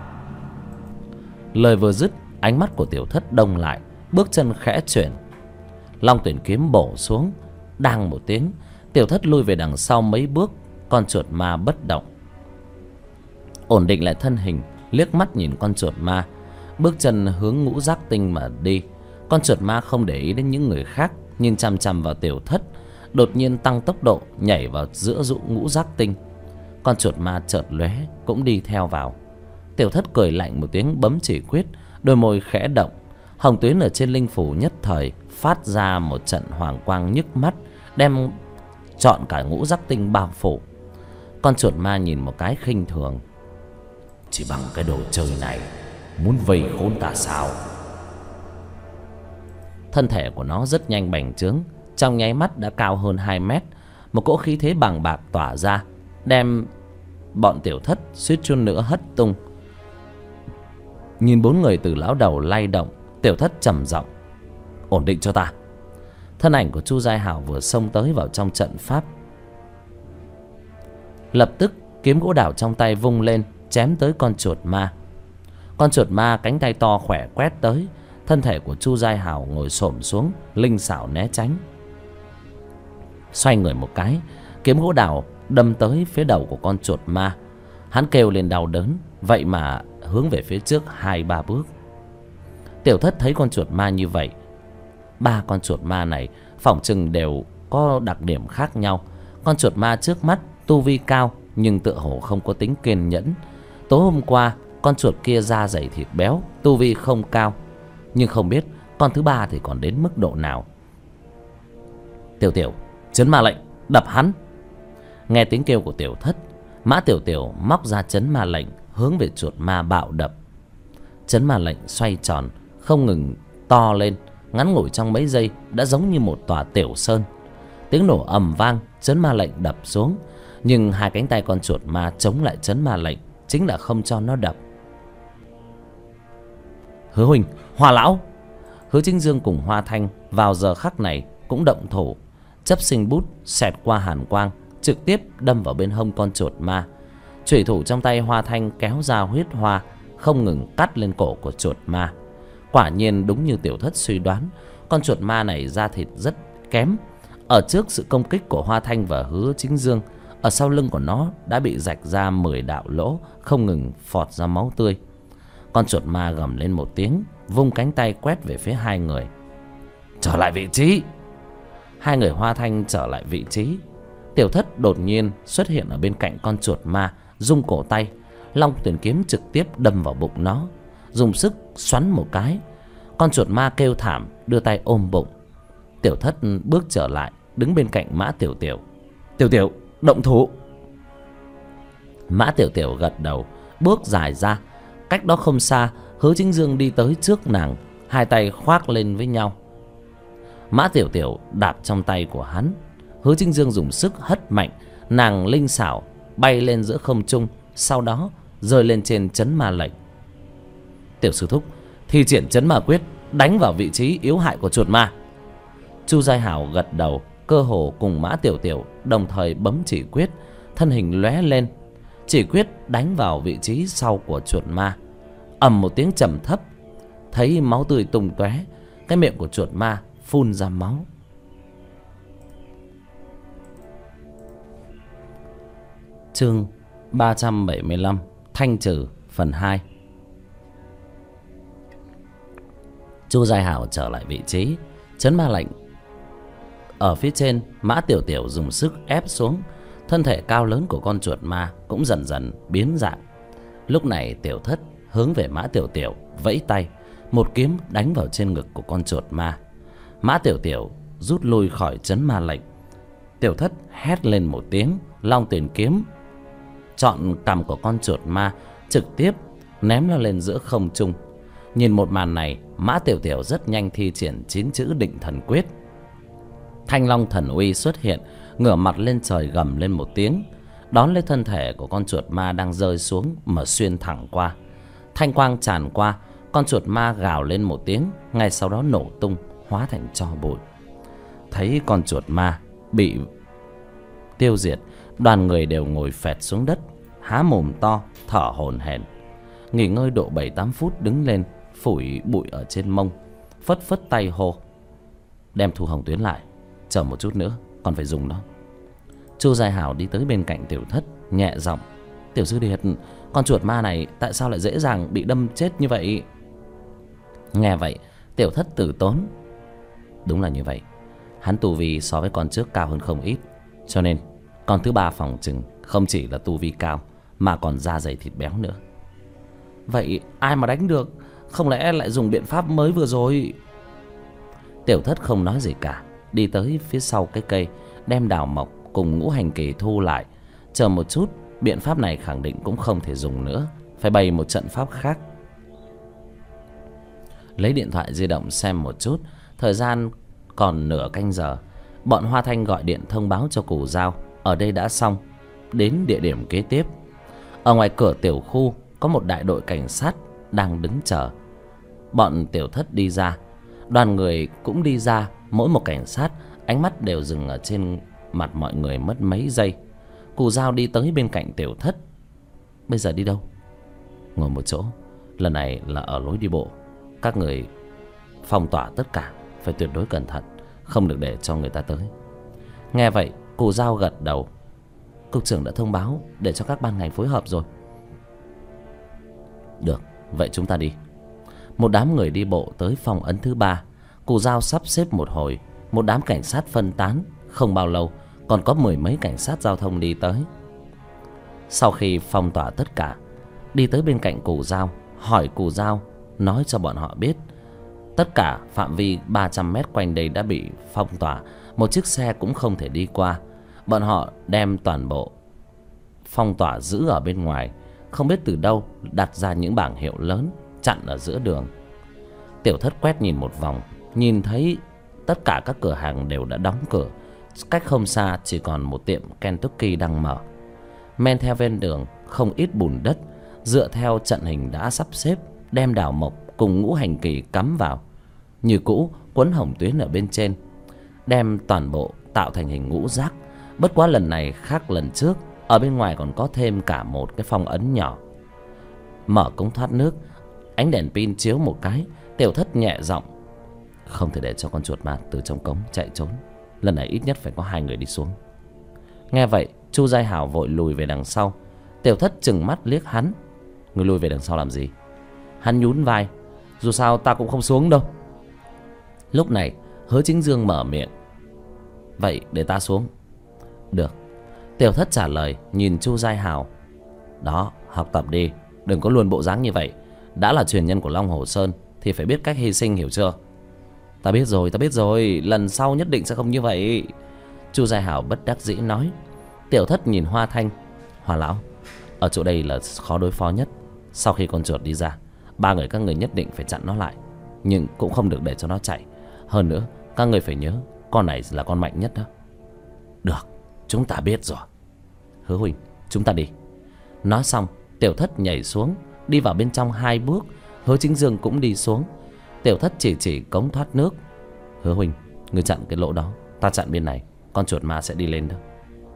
Lời vừa dứt, ánh mắt của Tiểu Thất đông lại, bước chân khẽ chuyển. Long tuyển kiếm bổ xuống, đang một tiếng. Tiểu Thất lui về đằng sau mấy bước. Con chuột ma bất động, ổn định lại thân hình, liếc mắt nhìn con chuột ma, bước chân hướng ngũ giác tinh mà đi. Con chuột ma không để ý đến những người khác, nhìn chằm chằm vào Tiểu Thất, đột nhiên tăng tốc độ nhảy vào giữa ngũ giác tinh. Con chuột ma chợt lóe cũng đi theo vào. Tiểu Thất cười lạnh một tiếng, bấm chỉ quyết, đôi môi khẽ động. Hồng tuyến ở trên linh phủ nhất thời phát ra một trận hoàng quang nhức mắt, đem trọn cả ngũ giác tinh bao phủ. Con chuột ma nhìn một cái khinh thường, Chỉ bằng cái đồ chơi này muốn vây khốn ta sao? Thân thể của nó rất nhanh bành trướng, trong nháy mắt đã cao hơn 2 mét. Một cỗ khí thế bàng bạc tỏa ra, đem bọn Tiểu Thất suýt chút nữa hất tung. Nhìn 4 người từ lão đầu lay động, Tiểu Thất trầm giọng: ổn định cho ta. Thân ảnh của Chu Giai Hảo vừa xông tới vào trong trận pháp, lập tức kiếm gỗ đào trong tay vung lên, chém tới con chuột ma. Con chuột ma cánh tay to khỏe quét tới, thân thể của Chu Giai Hảo ngồi xổm xuống, linh xảo né tránh. Xoay người một cái, kiếm gỗ đào đâm tới phía đầu của con chuột ma. Hắn kêu lên đau đớn, vậy mà hướng về phía trước 2-3 bước. Tiểu Thất thấy con chuột ma như vậy, 3 con chuột ma này phỏng chừng đều có đặc điểm khác nhau. Con chuột ma trước mắt tu vi cao, nhưng tựa hồ không có tính kiên nhẫn. Tối hôm qua con chuột kia da dày thịt béo, tu vi không cao, nhưng không biết con thứ 3 thì còn đến mức độ nào. Tiểu Tiểu, trấn ma lệnh, đập hắn. Nghe tiếng kêu của Tiểu Thất, Mã Tiểu Tiểu móc ra trấn ma lệnh, hướng về chuột ma bạo đập. Trấn ma lệnh xoay tròn không ngừng to lên, ngắn ngủi trong mấy giây đã giống như một tòa tiểu sơn. Tiếng nổ ầm vang, trấn ma lệnh đập xuống, nhưng 2 cánh tay con chuột ma chống lại trấn ma lệnh, chính là không cho nó đập. Hứa huynh, Hoa lão. Hứa Chính Dương cùng Hoa Thanh vào giờ khắc này cũng động thủ, chấp sinh bút xẹt qua hàn quang, trực tiếp đâm vào bên hông con chuột ma. Chủy thủ trong tay Hoa Thanh kéo ra huyết hoa, không ngừng cắt lên cổ của chuột ma. Quả nhiên đúng như Tiểu Thất suy đoán, con chuột ma này da thịt rất kém. Ở trước sự công kích của Hoa Thanh và Hứa Chính Dương, ở sau lưng của nó đã bị rạch ra 10 đạo lỗ, không ngừng phọt ra máu tươi. Con chuột ma gầm lên một tiếng, vung cánh tay quét về phía 2 người. Trở lại vị trí. 2 người Hoa Thanh trở lại vị trí. Tiểu Thất đột nhiên xuất hiện ở bên cạnh con chuột ma, rung cổ tay, long tuyển kiếm trực tiếp đâm vào bụng nó, dùng sức xoắn một cái. Con chuột ma kêu thảm, đưa tay ôm bụng. Tiểu Thất bước trở lại, đứng bên cạnh Mã Tiểu Tiểu. Tiểu Tiểu, động thủ. Mã Tiểu Tiểu gật đầu, bước dài ra. Cách đó không xa, Hứa Chính Dương đi tới trước nàng, 2 tay khoác lên với nhau. Mã Tiểu Tiểu đạp trong tay của hắn, Hứa Chính Dương dùng sức hất mạnh, nàng linh xảo bay lên giữa không trung, sau đó rơi lên trên trấn ma lệnh. Tiểu sư thúc, thi triển trấn ma quyết, đánh vào vị trí yếu hại của chuột ma. Chu Giai Hảo gật đầu, cơ hồ cùng Mã Tiểu Tiểu đồng thời bấm chỉ quyết, thân hình lóe lên, chỉ quyết đánh vào vị trí sau của chuột ma. Ầm một tiếng trầm thấp, thấy máu tươi tung tóe, cái miệng của chuột ma phun ra máu. Chương 375 Thanh trừ phần 2. Chu Giai Hảo trở lại vị trí, trấn ma lệnh ở phía trên. Mã Tiểu Tiểu dùng sức ép xuống, thân thể cao lớn của con chuột ma cũng dần dần biến dạng. Lúc này Tiểu Thất hướng về Mã Tiểu Tiểu vẫy tay, một kiếm đánh vào trên ngực của con chuột ma. Mã Tiểu Tiểu rút lui khỏi trấn ma lệnh. Tiểu Thất hét lên một tiếng, long tuyển kiếm chọn cằm của con chuột ma, trực tiếp ném nó lên giữa không trung. Nhìn một màn này, Mã Tiểu Tiểu rất nhanh thi triển 9 chữ định thần quyết. Thanh long thần uy xuất hiện, ngửa mặt lên trời gầm lên một tiếng, đón lấy thân thể của con chuột ma đang rơi xuống mà xuyên thẳng qua. Thanh quang tràn qua, con chuột ma gào lên một tiếng, ngay sau đó nổ tung, hóa thành tro bụi. Thấy con chuột ma bị tiêu diệt, đoàn người đều ngồi phẹt xuống đất, há mồm to, thở hổn hển. Nghỉ ngơi độ 7-8 phút đứng lên, phủi bụi ở trên mông, phất phất tay hô: đem Thu Hồng Tuyến lại, chờ một chút nữa còn phải dùng nó. Chu Giai Hảo đi tới bên cạnh Tiểu Thất, nhẹ giọng: Tiểu sư điệt, con chuột ma này tại sao lại dễ dàng bị đâm chết như vậy? Nghe vậy, Tiểu Thất từ tốn: đúng là như vậy, hắn tu vi so với con trước cao hơn không ít, cho nên con thứ 3 phòng chừng không chỉ là tu vi cao mà còn da dày thịt béo nữa. Vậy ai mà đánh được? Không lẽ lại dùng biện pháp mới vừa rồi? Tiểu Thất không nói gì cả, đi tới phía sau cái cây, đem đào mộc cùng ngũ hành kỳ thu lại. Chờ một chút, biện pháp này khẳng định cũng không thể dùng nữa, phải bày một trận pháp khác. Lấy điện thoại di động xem một chút, thời gian còn nửa canh giờ. Bọn Hoa Thanh gọi điện thông báo cho Cù Dao ở đây đã xong, đến địa điểm kế tiếp. Ở ngoài cửa tiểu khu có một đại đội cảnh sát đang đứng chờ. Bọn Tiểu Thất đi ra, đoàn người cũng đi ra. Mỗi một cảnh sát ánh mắt đều dừng ở trên mặt mọi người mất mấy giây. Cù Dao đi tới bên cạnh Tiểu Thất. Bây giờ đi đâu? Ngồi một chỗ. Lần này là ở lối đi bộ. Các người phong tỏa tất cả, phải tuyệt đối cẩn thận, không được để cho người ta tới. Nghe vậy Cù Dao gật đầu. Cục trưởng đã thông báo để cho các ban ngành phối hợp rồi. Được, vậy chúng ta đi. Một đám người đi bộ tới phòng ấn thứ 3. Cù Dao sắp xếp một hồi, một đám cảnh sát phân tán. Không bao lâu còn có 10 mấy cảnh sát giao thông đi tới. Sau khi phong tỏa tất cả, đi tới bên cạnh Cù Dao, hỏi Cù Dao nói cho bọn họ biết tất cả phạm vi 300 mét quanh đây đã bị phong tỏa, một chiếc xe cũng không thể đi qua. Bọn họ đem toàn bộ phong tỏa giữ ở bên ngoài. Không biết từ đâu đặt ra những bảng hiệu lớn chặn ở giữa đường. Tiểu Thất quét nhìn một vòng, nhìn thấy tất cả các cửa hàng đều đã đóng cửa. Cách không xa chỉ còn một tiệm Kentucky đang mở. Men theo ven đường không ít bùn đất. Dựa theo trận hình đã sắp xếp, đem đào mộc cùng ngũ hành kỳ cắm vào. Như cũ quấn hồng tuyến ở bên trên, đem toàn bộ tạo thành hình ngũ giác. Bất quá lần này khác lần trước, ở bên ngoài còn có thêm cả một cái phong ấn nhỏ. Mở cống thoát nước, ánh đèn pin chiếu một cái. Tiểu Thất nhẹ giọng: không thể để cho con chuột ma từ trong cống chạy trốn. Lần này ít nhất phải có 2 người đi xuống. Nghe vậy Chu Giai Hảo vội lùi về đằng sau. Tiểu Thất chừng mắt liếc hắn: người lùi về đằng sau làm gì? Hắn nhún vai: dù sao ta cũng không xuống đâu. Lúc này Hứa Chính Dương mở miệng: vậy để ta xuống. Được. Tiểu Thất trả lời, nhìn Chu Giai Hảo: đó, học tập đi, đừng có luôn bộ dáng như vậy. Đã là truyền nhân của Long Hồ Sơn thì phải biết cách hy sinh, hiểu chưa? Ta biết rồi, lần sau nhất định sẽ không như vậy. Chu Giai Hảo bất đắc dĩ nói. Tiểu Thất nhìn Hoa Thanh: Hoa lão, ở chỗ đây là khó đối phó nhất. Sau khi con chuột đi ra, 3 người các người nhất định phải chặn nó lại, nhưng cũng không được để cho nó chạy. Hơn nữa các người phải nhớ, con này là con mạnh nhất đó. Được, chúng ta biết rồi. Hứa huynh, chúng ta đi. Nói xong Tiểu Thất nhảy xuống, đi vào bên trong 2 bước. Hứa Chính Dương cũng đi xuống. Tiểu Thất chỉ cống thoát nước: Hứa huynh, người chặn cái lỗ đó, ta chặn bên này, con chuột ma sẽ đi lên đó.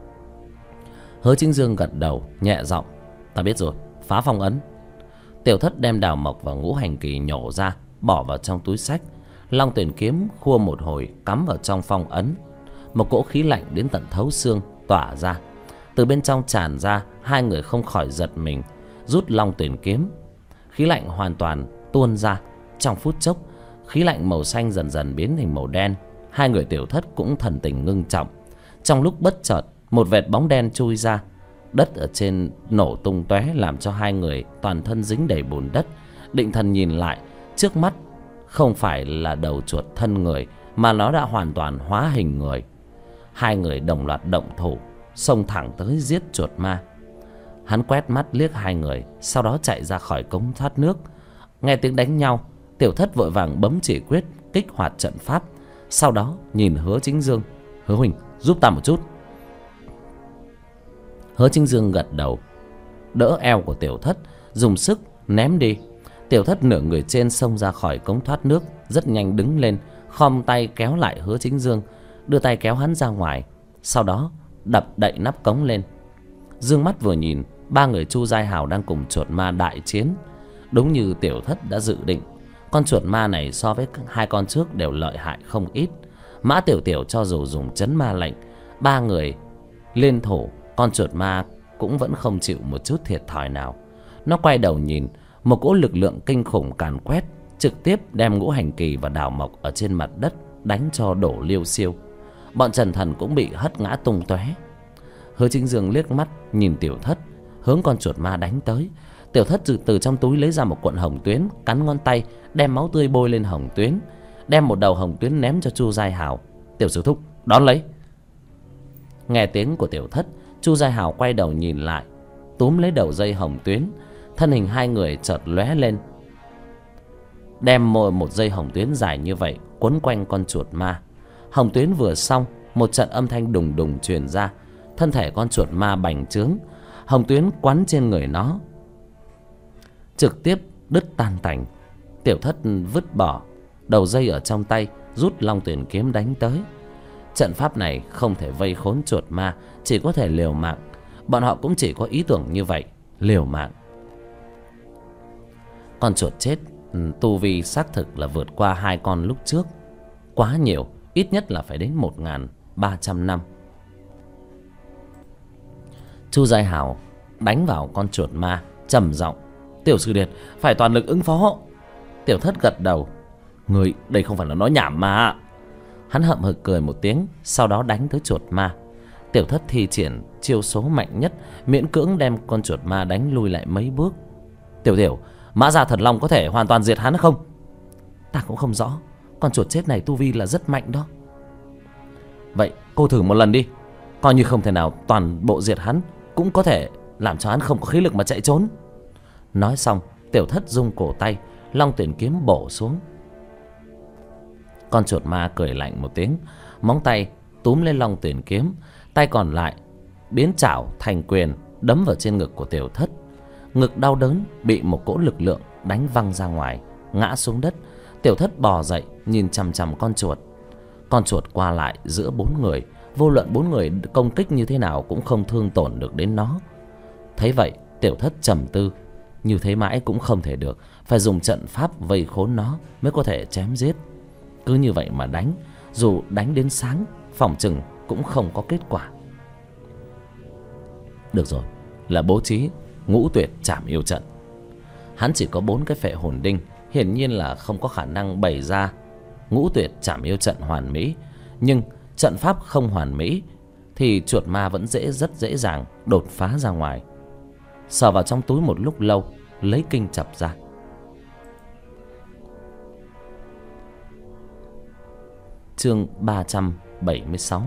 Hứa Chính Dương gật đầu nhẹ giọng: ta biết rồi, phá phong ấn. Tiểu Thất đem đào mộc và ngũ hành kỳ nhổ ra, bỏ vào trong túi xách. Long Tuyển kiếm khua một hồi cắm vào trong phong ấn. Một cỗ khí lạnh đến tận thấu xương tỏa ra, từ bên trong tràn ra. 2 người không khỏi giật mình, rút Long Tuyển kiếm. Khí lạnh hoàn toàn tuôn ra. Trong phút chốc, khí lạnh màu xanh dần dần biến thành màu đen. 2 người Tiểu Thất cũng thần tình ngưng trọng. Trong lúc bất chợt, một vệt bóng đen chui ra. Đất ở trên nổ tung tóe, làm cho 2 người toàn thân dính đầy bùn đất. Định thần nhìn lại, trước mắt không phải là đầu chuột thân người, mà nó đã hoàn toàn hóa hình người. 2 người đồng loạt động thủ, xông thẳng tới giết chuột ma. Hắn quét mắt liếc 2 người, sau đó chạy ra khỏi cống thoát nước. Nghe tiếng đánh nhau, Tiểu Thất vội vàng bấm chỉ quyết kích hoạt trận pháp. Sau đó nhìn Hứa Chính Dương: Hứa huynh, giúp ta một chút. Hứa Chính Dương gật đầu, đỡ eo của Tiểu Thất, dùng sức ném đi. Tiểu Thất nửa người trên xông ra khỏi cống thoát nước, rất nhanh đứng lên, khom tay kéo lại Hứa Chính Dương, đưa tay kéo hắn ra ngoài. Sau đó đập đậy nắp cống lên. Dương mắt vừa nhìn, 3 người Chu Giai Hảo đang cùng chuột ma đại chiến. Đúng như Tiểu Thất đã dự định, con chuột ma này so với 2 con trước đều lợi hại không ít. Mã Tiểu Tiểu cho dù dùng chấn ma lệnh, 3 người liên thủ, con chuột ma cũng vẫn không chịu một chút thiệt thòi nào. Nó quay đầu nhìn, một cỗ lực lượng kinh khủng càn quét, trực tiếp đem ngũ hành kỳ và đào mộc ở trên mặt đất đánh cho đổ liêu xiêu. Bọn Trần Thần cũng bị hất ngã tung tóe. Hứa Chính Dương liếc mắt nhìn Tiểu Thất, hướng con chuột ma đánh tới. Tiểu Thất từ trong túi lấy ra một cuộn hồng tuyến, cắn ngón tay, đem máu tươi bôi lên hồng tuyến, đem một đầu hồng tuyến ném cho Chu Giai Hảo. Tiểu sư thúc, đón lấy. Nghe tiếng của Tiểu Thất, Chu Giai Hảo quay đầu nhìn lại, túm lấy đầu dây hồng tuyến. Thân hình hai người chợt lóe lên, đem một dây hồng tuyến dài như vậy quấn quanh con chuột ma. Hồng tuyến vừa xong, một trận âm thanh đùng đùng truyền ra. Thân thể con chuột ma bành trướng, hồng tuyến quắn trên người nó, trực tiếp đứt tan tành. Tiểu Thất vứt bỏ đầu dây ở trong tay, rút long tuyển kiếm đánh tới. Trận pháp này không thể vây khốn chuột ma, chỉ có thể liều mạng. Bọn họ cũng chỉ có ý tưởng như vậy, liều mạng. Con chuột chết tu vi xác thực là vượt qua hai con lúc trước quá nhiều, ít nhất là phải đến 1300 năm. Chu Giai Hảo đánh vào con chuột ma, trầm giọng: Tiểu sư điệt, phải toàn lực ứng phó. Tiểu Thất gật đầu: Người đây không phải là nói nhảm mà. Hắn hậm hực cười một tiếng, sau đó đánh tới chuột ma. Tiểu Thất thi triển chiêu số mạnh nhất, miễn cưỡng đem con chuột ma đánh lui lại mấy bước. Tiểu, Mã Gia Thần Long có thể hoàn toàn diệt hắn không? Ta cũng không rõ, con chuột chết này tu vi là rất mạnh đó. Vậy cô thử một lần đi, coi như không thể nào toàn bộ diệt hắn, cũng có thể làm cho hắn không có khí lực mà chạy trốn. Nói xong, Tiểu Thất rung cổ tay, long tuyển kiếm bổ xuống. Con chuột ma cười lạnh một tiếng, móng tay túm lên long tuyển kiếm, tay còn lại biến chảo thành quyền đấm vào trên ngực của Tiểu Thất. Ngực đau đớn, bị một cỗ lực lượng đánh văng ra ngoài, ngã xuống đất. Tiểu Thất bò dậy, nhìn chằm chằm con chuột. Con chuột qua lại giữa bốn người, vô luận bốn người công kích như thế nào cũng không thương tổn được đến nó. Thấy vậy, Tiểu Thất trầm tư, như thế mãi cũng không thể được, phải dùng trận pháp vây khốn nó mới có thể chém giết. Cứ như vậy mà đánh, dù đánh đến sáng, phỏng chừng cũng không có kết quả. Được rồi, là bố trí Ngũ Tuyệt Trảm Yêu Trận. Hắn chỉ có 4 cái phệ hồn đinh, hiển nhiên là không có khả năng bày ra Ngũ Tuyệt Trảm Yêu Trận hoàn mỹ. Nhưng trận pháp không hoàn mỹ thì chuột ma vẫn rất dễ dàng đột phá ra ngoài. Sờ vào trong túi một lúc lâu, lấy kinh chập ra. Chương 376,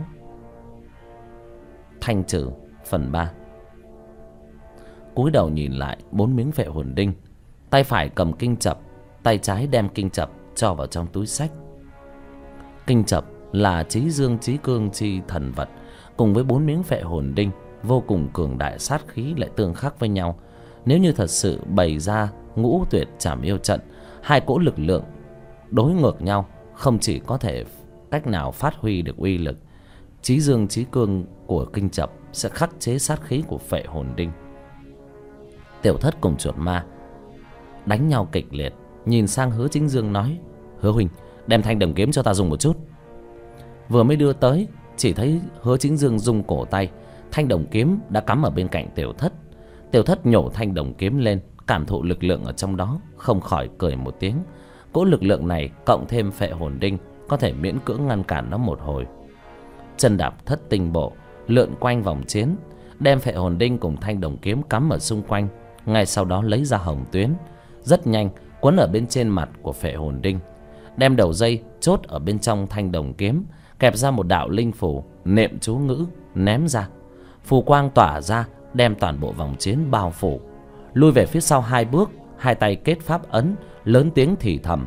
Thanh trừ phần 3. Cúi đầu nhìn lại 4 miếng phệ hồn đinh, tay phải cầm kinh chập, tay trái đem kinh chập cho vào trong túi xách. Kinh chập là trí dương trí cương chi thần vật, cùng với 4 miếng phệ hồn đinh vô cùng cường đại, sát khí lại tương khắc với nhau. Nếu như thật sự bày ra Ngũ Tuyệt Trảm Yêu Trận, hai cỗ lực lượng đối ngược nhau, không chỉ có thể cách nào phát huy được uy lực, trí dương trí cương của kinh chập sẽ khắc chế sát khí của phệ hồn đinh. Tiểu Thất cùng chuột ma đánh nhau kịch liệt, nhìn sang Hứa Chính Dương nói: Hứa huynh, đem thanh đồng kiếm cho ta dùng một chút. Vừa mới đưa tới, chỉ thấy Hứa Chính Dương rung cổ tay, thanh đồng kiếm đã cắm ở bên cạnh Tiểu Thất. Tiểu Thất nhổ thanh đồng kiếm lên, cảm thụ lực lượng ở trong đó, không khỏi cười một tiếng. Cỗ lực lượng này cộng thêm phệ hồn đinh có thể miễn cưỡng ngăn cản nó một hồi. Chân đạp thất tinh bộ, lượn quanh vòng chiến, đem phệ hồn đinh cùng thanh đồng kiếm cắm ở xung quanh. Ngay sau đó lấy ra hồng tuyến, rất nhanh quấn ở bên trên mặt của phệ hồn đinh, đem đầu dây chốt ở bên trong thanh đồng kiếm, kẹp ra một đạo linh phù, niệm chú ngữ ném ra. Phù quang tỏa ra, đem toàn bộ vòng chiến bao phủ. Lui về phía sau 2 bước, hai tay kết pháp ấn, lớn tiếng thì thầm: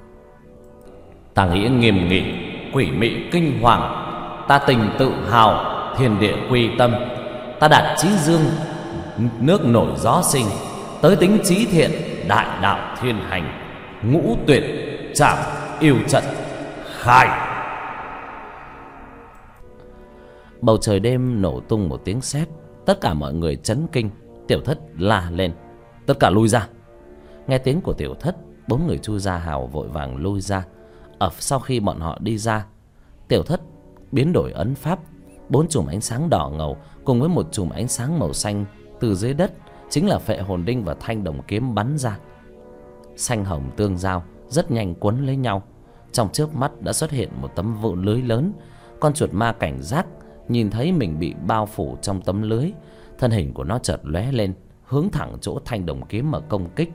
Ta nghĩa nghiêm nghị, quỷ mị kinh hoàng, ta tình tự hào, thiên địa quy tâm. Ta đạt chí dương, nước nổi gió sinh, tới tính trí thiện, đại đạo thiên hành. Ngũ Tuyệt Trảm Yêu Trận khai. Bầu trời đêm nổ tung một tiếng sét, tất cả mọi người chấn kinh. Tiểu Thất la lên: Tất cả lui ra. Nghe tiếng của Tiểu Thất, 4 người Chu Gia Hào vội vàng lui ra. Sau khi bọn họ đi ra, Tiểu Thất biến đổi ấn pháp, 4 chùm ánh sáng đỏ ngầu cùng với một chùm ánh sáng màu xanh từ dưới đất, chính là phệ hồn đinh và thanh đồng kiếm bắn ra. Xanh hồng tương giao, rất nhanh quấn lấy nhau. Trong chớp mắt đã xuất hiện một tấm vụ lưới lớn. Con chuột ma cảnh giác, nhìn thấy mình bị bao phủ trong tấm lưới, thân hình của nó chợt lóe lên, hướng thẳng chỗ thanh đồng kiếm mà công kích.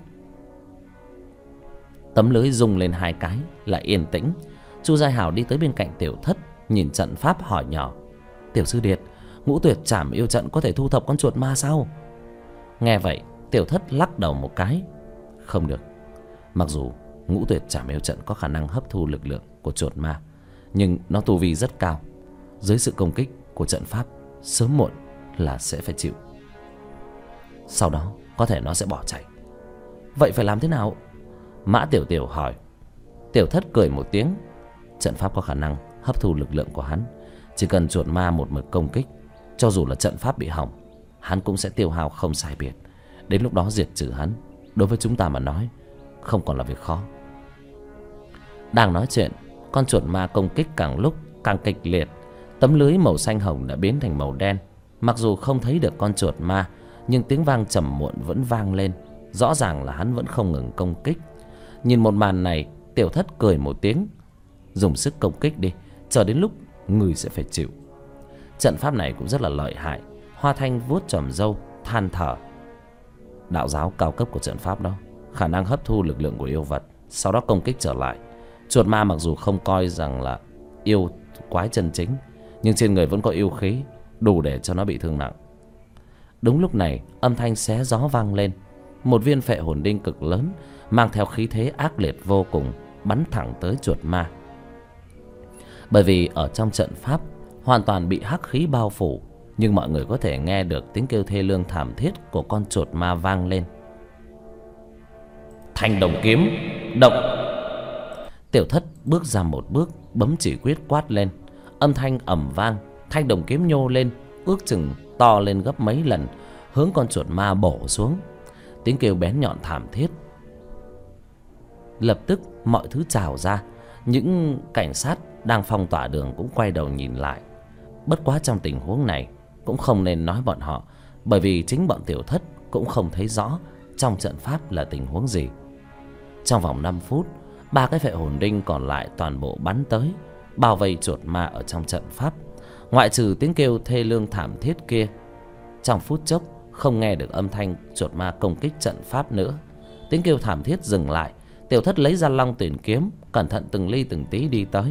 Tấm lưới rung lên 2 cái, lại yên tĩnh. Chu Giai Hảo đi tới bên cạnh Tiểu Thất, nhìn trận pháp hỏi nhỏ: Tiểu sư điệt, Ngũ Tuyệt Trảm Yêu Trận có thể thu thập con chuột ma sao? Nghe vậy, Tiểu Thất lắc đầu một cái. Không được. Mặc dù Ngũ Tuyệt Trảm Yêu Trận có khả năng hấp thu lực lượng của chuột ma, nhưng nó tu vi rất cao. Dưới sự công kích của trận pháp, sớm muộn là sẽ phải chịu. Sau đó có thể nó sẽ bỏ chạy. Vậy phải làm thế nào? Mã Tiểu Tiểu hỏi. Tiểu Thất cười một tiếng. Trận pháp có khả năng hấp thu lực lượng của hắn. Chỉ cần chuột ma một mực công kích, cho dù là trận pháp bị hỏng, hắn cũng sẽ tiêu hao không sai biệt. Đến lúc đó diệt trừ hắn, đối với chúng ta mà nói, không còn là việc khó. Đang nói chuyện, con chuột ma công kích càng lúc càng kịch liệt. Tấm lưới màu xanh hồng đã biến thành màu đen. Mặc dù không thấy được con chuột ma, nhưng tiếng vang trầm muộn vẫn vang lên. Rõ ràng là hắn vẫn không ngừng công kích. Nhìn một màn này, Tiểu Thất cười một tiếng. Dùng sức công kích đi, chờ đến lúc người sẽ phải chịu. Trận pháp này cũng rất là lợi hại. Hoa Thanh vuốt chòm râu than thở. Đạo giáo cao cấp của trận pháp đó, khả năng hấp thu lực lượng của yêu vật, sau đó công kích trở lại. Chuột ma mặc dù không coi rằng là yêu quái chân chính, nhưng trên người vẫn có yêu khí, đủ để cho nó bị thương nặng. Đúng lúc này, âm thanh xé gió vang lên. Một viên phệ hồn đinh cực lớn, mang theo khí thế ác liệt vô cùng, bắn thẳng tới chuột ma. Bởi vì ở trong trận pháp hoàn toàn bị hắc khí bao phủ, nhưng mọi người có thể nghe được tiếng kêu thê lương thảm thiết của con chuột ma vang lên. Thanh đồng kiếm động. Tiểu Thất bước ra một bước, bấm chỉ quyết quát lên. Âm thanh ầm vang, thanh đồng kiếm nhô lên, ước chừng to lên gấp mấy lần, hướng con chuột ma bổ xuống. Tiếng kêu bén nhọn thảm thiết. Lập tức mọi thứ trào ra. Những cảnh sát đang phong tỏa đường cũng quay đầu nhìn lại. Bất quá trong tình huống này cũng không nên nói bọn họ, bởi vì chính bọn Tiểu Thất cũng không thấy rõ trong trận pháp là tình huống gì. Trong vòng 5 phút, 3 cái phệ hồn đinh còn lại toàn bộ bắn tới, bao vây chuột ma ở trong trận pháp. Ngoại trừ tiếng kêu thê lương thảm thiết kia, trong phút chốc không nghe được âm thanh chuột ma công kích trận pháp nữa. Tiếng kêu thảm thiết dừng lại. Tiểu Thất lấy ra Long Tuyển kiếm, cẩn thận từng ly từng tí đi tới.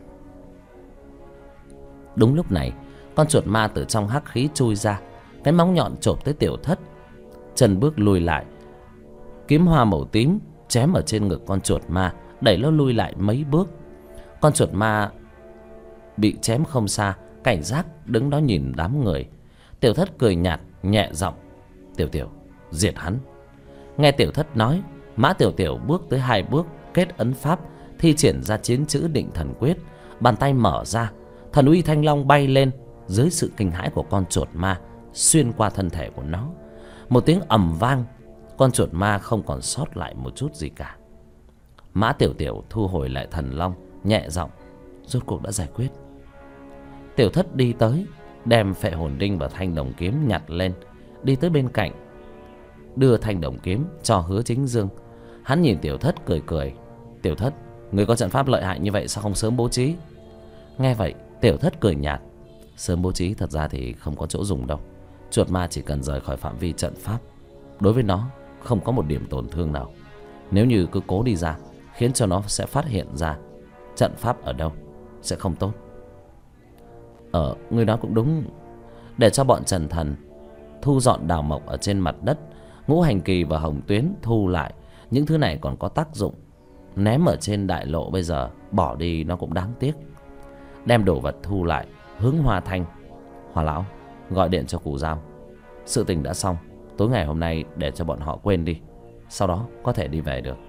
Đúng lúc này, con chuột ma từ trong hắc khí chui ra, cái móng nhọn chộp tới Tiểu Thất. Chân bước lùi lại, kiếm hoa màu tím chém ở trên ngực con chuột ma, đẩy nó lùi lại mấy bước. Con chuột ma bị chém không xa, cảnh giác đứng đó nhìn đám người. Tiểu Thất cười nhạt, nhẹ giọng. Tiểu Tiểu, diệt hắn. Nghe Tiểu Thất nói, Mã Tiểu Tiểu bước tới 2 bước, kết ấn pháp, thi triển ra chiến chữ Định Thần Quyết. Bàn tay mở ra, thần uy thanh long bay lên. Dưới sự kinh hãi của con chuột ma, xuyên qua thân thể của nó. Một tiếng ầm vang, con chuột ma không còn sót lại một chút gì cả. Mã Tiểu Tiểu thu hồi lại thần long, nhẹ giọng. Rốt cuộc đã giải quyết. Tiểu Thất đi tới, đem phệ hồn đinh và thanh đồng kiếm nhặt lên, đi tới bên cạnh, đưa thanh đồng kiếm cho Hứa Chính Dương. Hắn nhìn Tiểu Thất cười cười. Tiểu Thất, người có trận pháp lợi hại như vậy sao không sớm bố trí? Nghe vậy, Tiểu Thất cười nhạt. Sớm bố trí thật ra thì không có chỗ dùng đâu. Chuột ma chỉ cần rời khỏi phạm vi trận pháp, đối với nó không có một điểm tổn thương nào. Nếu như cứ cố đi ra, khiến cho nó sẽ phát hiện ra trận pháp ở đâu, sẽ không tốt. Người nói cũng đúng. Để cho bọn Trần Thần thu dọn đào mộc ở trên mặt đất, Ngũ Hành Kỳ và Hồng Tuyến thu lại. Những thứ này còn có tác dụng. Ném ở trên đại lộ bây giờ, bỏ đi nó cũng đáng tiếc. Đem đồ vật thu lại, hướng Hoa Thanh. Hoa lão, gọi điện cho Cù Dao. Sự tình đã xong, tối ngày hôm nay để cho bọn họ quên đi, sau đó có thể đi về được.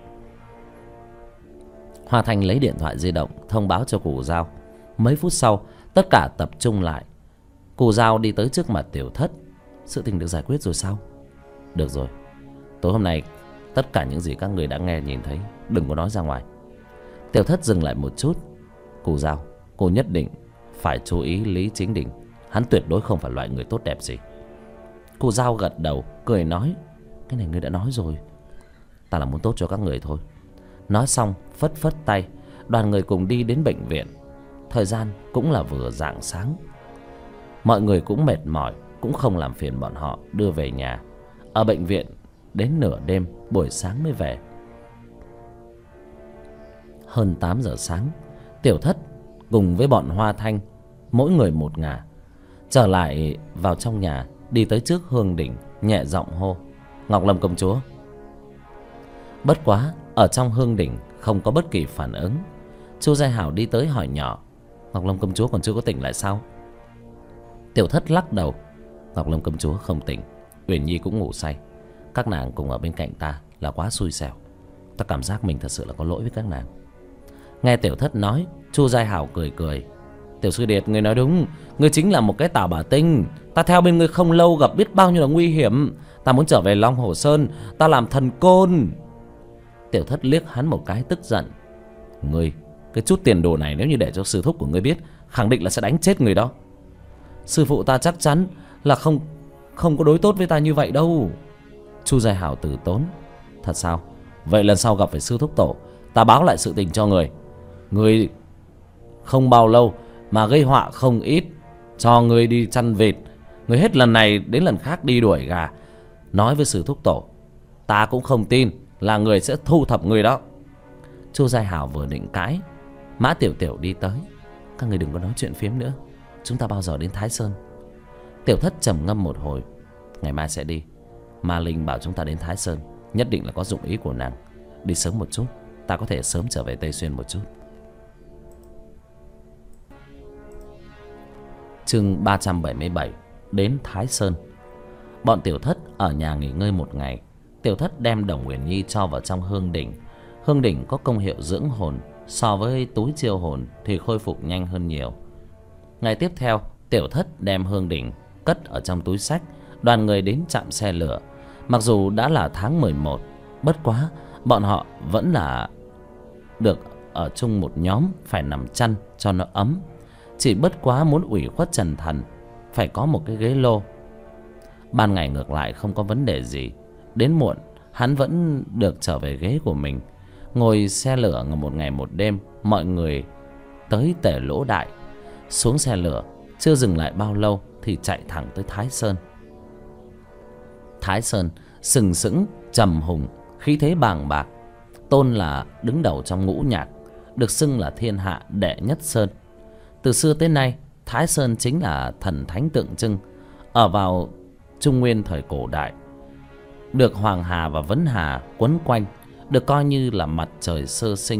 Hoa Thanh lấy điện thoại di động thông báo cho Cù Dao. Mấy phút sau, tất cả tập trung lại. Cù Dao đi tới trước mặt Tiểu Thất. Sự tình được giải quyết rồi sao? Được rồi. Tối hôm nay tất cả những gì các người đã nghe nhìn thấy đừng có nói ra ngoài. Tiểu Thất dừng lại một chút. Cù Dao, cô nhất định phải chú ý Lý Chính Đình. Hắn tuyệt đối không phải loại người tốt đẹp gì. Cù Dao gật đầu cười nói. Cái này ngươi đã nói rồi. Ta là muốn tốt cho các người thôi. Nói xong phất phất tay, đoàn người cùng đi đến bệnh viện. Thời gian cũng là vừa rạng sáng. Mọi người cũng mệt mỏi, cũng không làm phiền bọn họ đưa về nhà. Ở bệnh viện đến nửa đêm, buổi sáng mới về. Hơn 8 giờ sáng, Tiểu Thất cùng với bọn Hoa Thanh, mỗi người một ngả, trở lại vào trong nhà, đi tới trước hương đỉnh, nhẹ giọng hô. Ngọc Lâm công chúa. Bất quá ở trong hương đỉnh không có bất kỳ phản ứng. Chu Giai Hảo đi tới hỏi nhỏ: Ngọc Lâm công chúa còn chưa có tỉnh lại sao? Tiểu Thất lắc đầu: Ngọc Lâm công chúa không tỉnh, Uyển Nhi cũng ngủ say. Các nàng cùng ở bên cạnh ta là quá xui xẻo. Ta cảm giác mình thật sự là có lỗi với các nàng. Nghe Tiểu Thất nói, Chu Giai Hảo cười cười: Tiểu sư điệt, người nói đúng. Người chính là một cái tảo bà tinh. Ta theo bên người không lâu gặp biết bao nhiêu là nguy hiểm. Ta muốn trở về Long Hồ Sơn, ta làm thần côn. Tiểu Thất liếc hắn một cái tức giận: Ngươi, cái chút tiền đồ này nếu như để cho sư thúc của ngươi biết, khẳng định là sẽ đánh chết người đó. Sư phụ ta chắc chắn là không có đối tốt với ta như vậy đâu. Chu Giai Hảo từ tốn: Thật sao? Vậy lần sau gặp phải sư thúc tổ, ta báo lại sự tình cho người. Người không bao lâu mà gây họa không ít, cho người đi chăn vịt. Người hết lần này đến lần khác đi đuổi gà. Nói với sư thúc tổ, ta cũng không tin là người sẽ thu thập người đó. Chu Giai Hảo vừa định cãi, Mã Tiểu Tiểu đi tới: Các người đừng có nói chuyện phiếm nữa. Chúng ta bao giờ đến Thái Sơn? Tiểu Thất trầm ngâm một hồi: Ngày mai sẽ đi. Ma Linh bảo chúng ta đến Thái Sơn, nhất định là có dụng ý của nàng. Đi sớm một chút, ta có thể sớm trở về Tây Xuyên một chút. Chương 377: Đến Thái Sơn. Bọn Tiểu Thất ở nhà nghỉ ngơi một ngày. Tiểu Thất đem Đồng Uyển Nhi cho vào trong hương đỉnh. Hương đỉnh có công hiệu dưỡng hồn, so với túi chiêu hồn thì khôi phục nhanh hơn nhiều. Ngày tiếp theo, Tiểu Thất đem hương đỉnh cất ở trong túi xách, đoàn người đến trạm xe lửa. Mặc dù đã là tháng 11, bất quá bọn họ vẫn là được ở chung một nhóm, phải nằm chăn cho nó ấm. Chỉ bất quá muốn ủy khuất Trần Thần, phải có một cái ghế lô. Ban ngày ngược lại không có vấn đề gì. Đến muộn, hắn vẫn được trở về ghế của mình. Ngồi xe lửa một ngày một đêm, mọi người tới Tề Lỗ Đại. Xuống xe lửa, chưa dừng lại bao lâu thì chạy thẳng tới Thái Sơn. Thái Sơn sừng sững, trầm hùng, khí thế bàng bạc. Tôn là đứng đầu trong ngũ nhạc, được xưng là thiên hạ đệ nhất sơn. Từ xưa tới nay, Thái Sơn chính là thần thánh tượng trưng. Ở vào Trung Nguyên thời cổ đại, được Hoàng Hà và Vấn Hà quấn quanh, được coi như là mặt trời sơ sinh.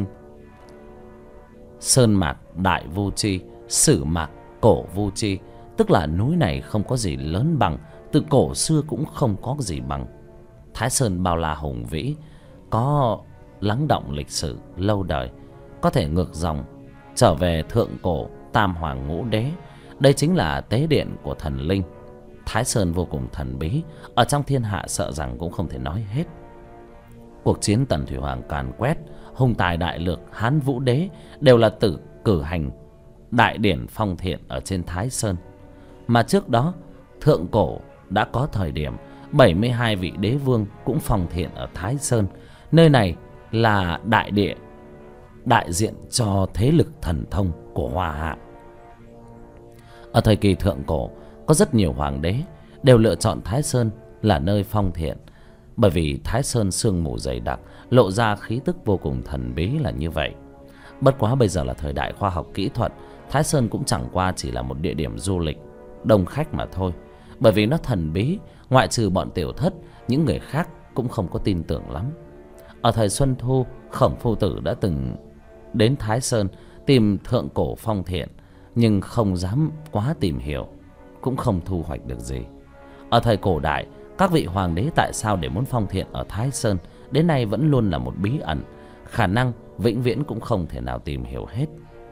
Sơn mạc đại vu chi, sử mạc cổ vu chi, tức là núi này không có gì lớn bằng, từ cổ xưa cũng không có gì bằng. Thái Sơn bao la hùng vĩ, có lắng động lịch sử lâu đời, có thể ngược dòng trở về thượng cổ tam hoàng ngũ đế. Đây chính là tế điện của thần linh. Thái Sơn vô cùng thần bí, ở trong thiên hạ sợ rằng cũng không thể nói hết. Cuộc chiến Tần Thủy Hoàng càn quét, hùng tài đại lược Hán Vũ Đế đều là cử hành đại điển phong thiện ở trên Thái Sơn. Mà trước đó, thượng cổ đã có thời điểm 72 vị đế vương cũng phong thiện ở Thái Sơn. Nơi này là đại địa, đại diện cho thế lực thần thông của Hoa Hạ. Ở thời kỳ thượng cổ, có rất nhiều hoàng đế đều lựa chọn Thái Sơn là nơi phong thiện, bởi vì Thái Sơn sương mù dày đặc, lộ ra khí tức vô cùng thần bí là như vậy. Bất quá bây giờ là thời đại khoa học kỹ thuật, Thái Sơn cũng chẳng qua chỉ là một địa điểm du lịch đông khách mà thôi. Bởi vì nó thần bí, ngoại trừ bọn Tiểu Thất, những người khác cũng không có tin tưởng lắm. Ở thời Xuân Thu, Khổng Phu Tử đã từng đến Thái Sơn tìm thượng cổ phong thiện, nhưng không dám quá tìm hiểu, cũng không thu hoạch được gì. Ở thời cổ đại, các vị hoàng đế tại sao để muốn phong thiện ở Thái Sơn đến nay vẫn luôn là một bí ẩn, khả năng vĩnh viễn cũng không thể nào tìm hiểu hết.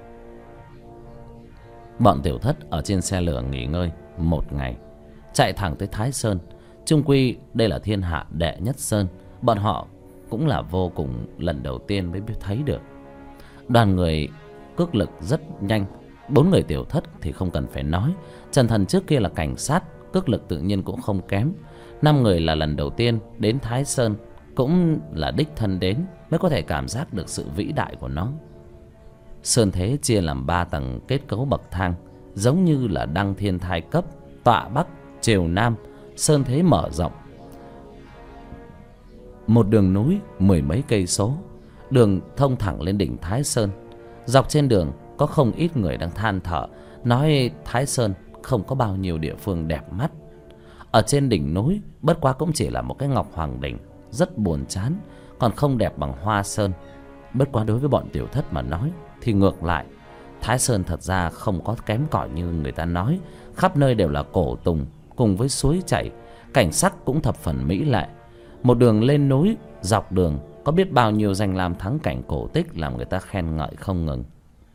Bọn Tiểu Thất ở trên xe lửa nghỉ ngơi một ngày, chạy thẳng tới Thái Sơn. Chung quy đây là thiên hạ đệ nhất sơn, bọn họ cũng là vô cùng lần đầu tiên mới biết thấy được. Đoàn người cước lực rất nhanh. 4 người Tiểu Thất thì không cần phải nói, Trần Thần trước kia là cảnh sát, cước lực tự nhiên cũng không kém. 5 người là lần đầu tiên đến Thái Sơn, cũng là đích thân đến, mới có thể cảm giác được sự vĩ đại của nó. Sơn thế chia làm 3 tầng kết cấu bậc thang, giống như là đăng thiên thai cấp, tọa bắc triều nam. Sơn thế mở rộng, một đường núi 10 mấy cây số, đường thông thẳng lên đỉnh Thái Sơn. Dọc trên đường có không ít người đang than thở, nói Thái Sơn không có bao nhiêu địa phương đẹp mắt. Ở trên đỉnh núi bất quá cũng chỉ là một cái Ngọc Hoàng Đỉnh, rất buồn chán, còn không đẹp bằng Hoa Sơn. Bất quá đối với bọn Tiểu Thất mà nói thì ngược lại, Thái Sơn thật ra không có kém cỏi như người ta nói. Khắp nơi đều là cổ tùng cùng với suối chảy, cảnh sắc cũng thập phần mỹ lệ. Một đường lên núi, dọc đường có biết bao nhiêu danh lam thắng cảnh cổ tích làm người ta khen ngợi không ngừng.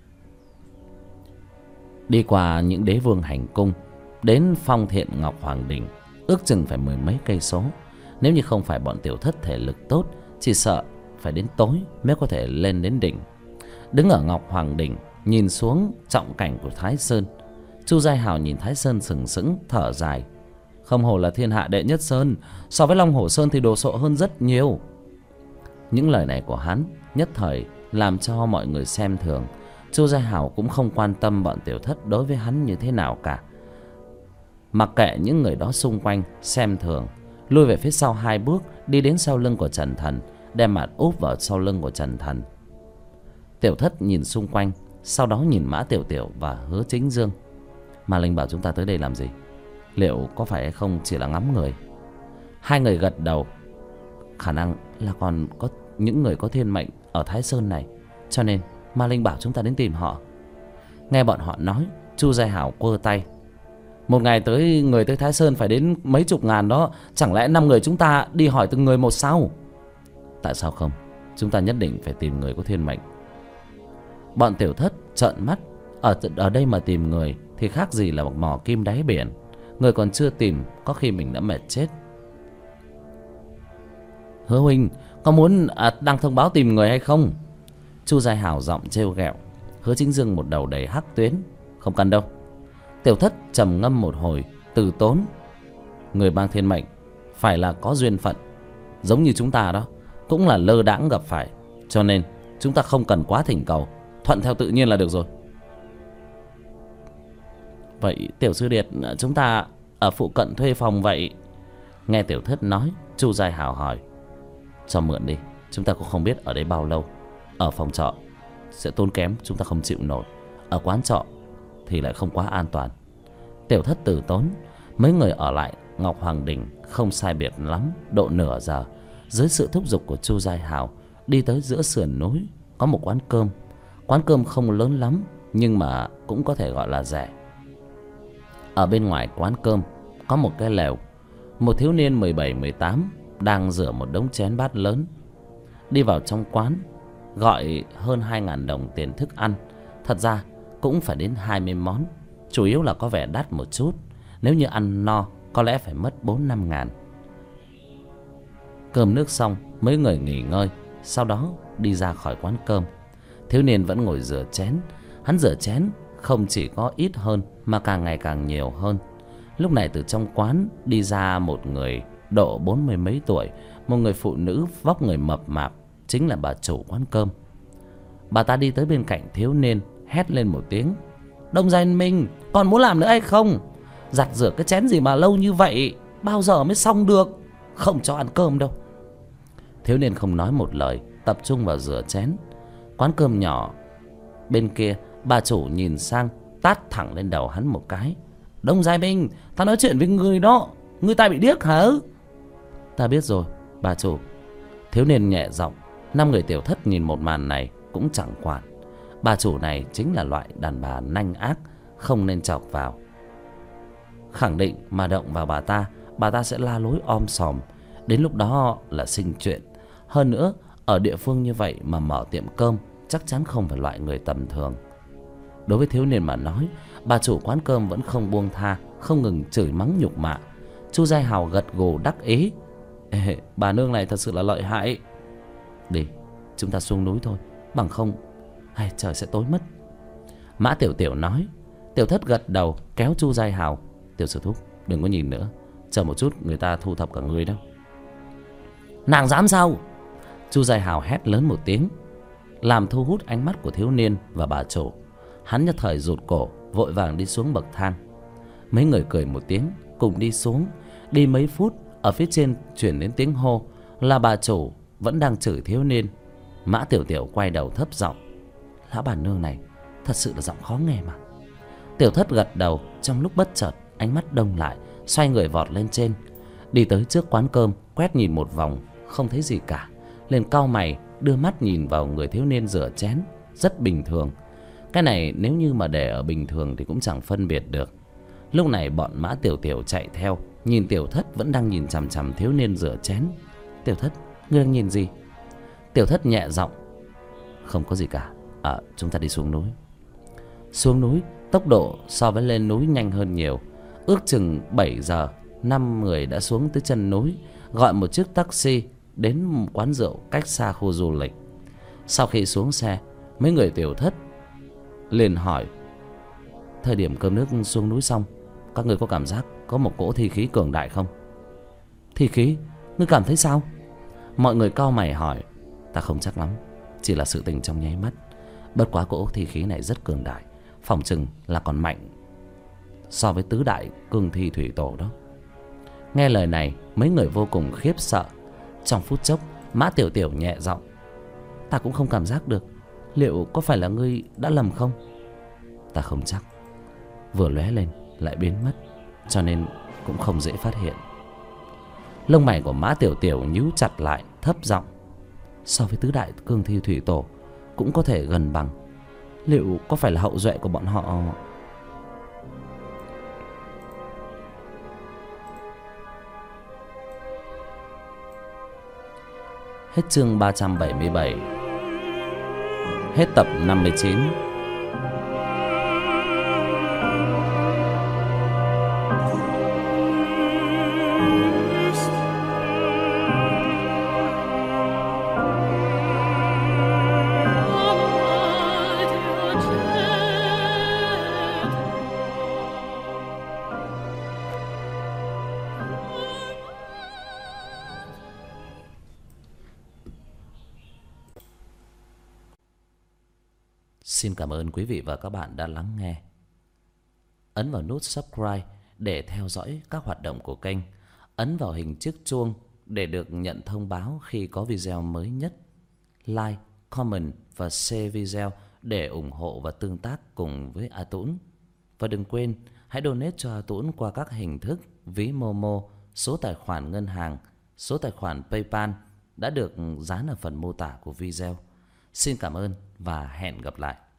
Đi qua những đế vương hành cung, đến Phong Thiện Ngọc Hoàng Đình, ước chừng phải mười mấy cây số. Nếu như không phải bọn Tiểu Thất thể lực tốt, chỉ sợ phải đến tối mới có thể lên đến đỉnh. Đứng ở Ngọc Hoàng Đỉnh, nhìn xuống trọng cảnh của Thái Sơn, Chu Giai Hào nhìn Thái Sơn sừng sững thở dài. Không hổ là thiên hạ đệ nhất sơn, so với Long Hổ Sơn thì đồ sộ hơn rất nhiều. Những lời này của hắn nhất thời làm cho mọi người xem thường. Chu Giai Hào cũng không quan tâm bọn Tiểu Thất đối với hắn như thế nào cả, mặc kệ những người đó xung quanh xem thường, lui về phía sau 2 bước, đi đến sau lưng của Trần Thần, đem mặt úp vào sau lưng của Trần Thần. Tiểu Thất nhìn xung quanh, sau đó nhìn Mã Tiểu Tiểu và Hứa Chính Dương. Ma Linh bảo chúng ta tới đây làm gì? Liệu có phải hay không chỉ là ngắm người? Hai người gật đầu. Khả năng là còn có những người có thiên mệnh ở Thái Sơn này, cho nên Ma Linh bảo chúng ta đến tìm họ. Nghe bọn họ nói, Chu Giai Hảo quơ tay. Một ngày tới người tới Thái Sơn phải đến mấy chục ngàn đó. Chẳng lẽ 5 người chúng ta đi hỏi từng người một sao? Tại sao không? Chúng ta nhất định phải tìm người có thiên mệnh. Bọn Tiểu Thất trợn mắt. Ở đây mà tìm người thì khác gì là một mỏ kim đáy biển. Người còn chưa tìm, có khi mình đã mệt chết. Hứa huynh, có muốn đăng thông báo tìm người hay không? Chu Giai Hảo giọng trêu ghẹo. Hứa Chính Dương một đầu đầy hắc tuyến. Không cần đâu. Tiểu Thất trầm ngâm một hồi, từ tốn. Người mang thiên mệnh phải là có duyên phận, giống như chúng ta đó, cũng là lơ đãng gặp phải. Cho nên chúng ta không cần quá thỉnh cầu, thuận theo tự nhiên là được rồi. Vậy Tiểu Sư Điệt, chúng ta ở phụ cận thuê phòng vậy? Nghe Tiểu Thất nói, Chu Giai Hảo hỏi. Cho mượn đi, chúng ta cũng không biết ở đây bao lâu. Ở phòng trọ sẽ tốn kém, chúng ta không chịu nổi. Ở quán trọ thì lại không quá an toàn. Tiểu Thất từ tốn. Mấy người ở lại Ngọc Hoàng Đình không sai biệt lắm, độ nửa giờ. Dưới sự thúc giục của Chu Giai Hảo, đi tới giữa sườn núi có một quán cơm. Quán cơm không lớn lắm, nhưng mà cũng có thể gọi là rẻ. Ở bên ngoài quán cơm có một cái lều. Một thiếu niên 17-18 đang rửa một đống chén bát lớn. Đi vào trong quán, gọi hơn 2.000 đồng tiền thức ăn. Thật ra cũng phải đến 20 món, chủ yếu là có vẻ đắt một chút. Nếu như ăn no có lẽ phải mất 4-5 ngàn. Cơm nước xong, mấy người nghỉ ngơi, sau đó đi ra khỏi quán cơm. Thiếu niên vẫn ngồi rửa chén. Hắn rửa chén không chỉ có ít hơn mà càng ngày càng nhiều hơn. Lúc này từ trong quán đi ra một người độ 40 mấy tuổi, một người phụ nữ vóc người mập mạp, chính là bà chủ quán cơm. Bà ta đi tới bên cạnh thiếu niên, hét lên một tiếng. Đông Giai Minh, còn muốn làm nữa hay không? Giặt rửa cái chén gì mà lâu như vậy, bao giờ mới xong được? Không cho ăn cơm đâu. Thiếu niên không nói một lời, tập trung vào rửa chén. Quán cơm nhỏ bên kia, bà chủ nhìn sang, tát thẳng lên đầu hắn một cái. Đông Giai Minh, ta nói chuyện với người đó, người ta bị điếc hả? Ta biết rồi, bà chủ. Thiếu niên nhẹ giọng. 5 người Tiểu Thất nhìn một màn này cũng chẳng quản. Bà chủ này chính là loại đàn bà nanh ác, không nên chọc vào. Khẳng định mà động vào bà ta sẽ la lối om sòm. Đến lúc đó là sinh chuyện. Hơn nữa, ở địa phương như vậy mà mở tiệm cơm chắc chắn không phải loại người tầm thường. Đối với thiếu niên mà nói, bà chủ quán cơm vẫn không buông tha, không ngừng chửi mắng nhục mạ. Chu Giai Hào gật gù đắc ý. Ê, bà nương này thật sự là lợi hại. Đi, chúng ta xuống núi thôi, bằng không hay trời sẽ tối mất. Mã Tiểu Tiểu nói. Tiểu Thất gật đầu kéo Chu Giai Hào. Tiểu sư thúc, đừng có nhìn nữa, chờ một chút người ta thu thập cả người đâu. Nàng dám sao? Chu Giai Hào hét lớn một tiếng, làm thu hút ánh mắt của thiếu niên và bà chủ. Hắn nhất thời rụt cổ, vội vàng đi xuống bậc thang. Mấy người cười một tiếng, cùng đi xuống. Đi mấy phút, ở phía trên chuyển đến tiếng hô, là bà chủ vẫn đang chửi thiếu niên. Mã Tiểu Tiểu quay đầu thấp giọng. Lão bà nương này thật sự là giọng khó nghe mà. Tiểu Thất gật đầu. Trong lúc bất chợt ánh mắt đông lại, xoay người vọt lên trên, đi tới trước quán cơm, quét nhìn một vòng không thấy gì cả, liền cau mày đưa mắt nhìn vào người thiếu niên rửa chén. Rất bình thường, cái này nếu như mà để ở bình thường thì cũng chẳng phân biệt được. Lúc này bọn Mã Tiểu Tiểu chạy theo, nhìn Tiểu Thất vẫn đang nhìn chằm chằm thiếu niên rửa chén. Tiểu Thất, ngươi đang nhìn gì? Tiểu Thất nhẹ giọng, không có gì cả, chúng ta đi xuống núi. Xuống núi, tốc độ so với lên núi nhanh hơn nhiều. Ước chừng 7 giờ, 5 người đã xuống tới chân núi, gọi một chiếc taxi đến một quán rượu cách xa khu du lịch. Sau khi xuống xe, mấy người Tiểu Thất liền hỏi: thời điểm cơm nước xuống núi xong, các người có cảm giác có một cỗ thi khí cường đại không? Thi khí? Ngươi cảm thấy sao? Mọi người cau mày hỏi. Ta không chắc lắm, chỉ là sự tình trong nháy mắt. Bất quá cỗ thi khí này rất cường đại, phỏng chừng là còn mạnh so với tứ đại cương thi thủy tổ đó. Nghe lời này, mấy người vô cùng khiếp sợ. Trong phút chốc, Mã Tiểu Tiểu nhẹ giọng: ta cũng không cảm giác được, liệu có phải là ngươi đã lầm không? Ta không chắc, vừa lóe lên lại biến mất, cho nên cũng không dễ phát hiện. Lông mày của Mã Tiểu Tiểu nhíu chặt lại, thấp giọng: so với tứ đại cương thi thủy tổ cũng có thể gần bằng, liệu có phải là hậu duệ của bọn họ? Hết chương 377. Hết tập 59. Xin cảm ơn quý vị và các bạn đã lắng nghe. Ấn vào nút subscribe để theo dõi các hoạt động của kênh. Ấn vào hình chiếc chuông để được nhận thông báo khi có video mới nhất. Like, comment và share video để ủng hộ và tương tác cùng với A Tũng. Và đừng quên hãy donate cho A Tũng qua các hình thức ví Momo, số tài khoản ngân hàng, số tài khoản PayPal đã được dán ở phần mô tả của video. Xin cảm ơn và hẹn gặp lại.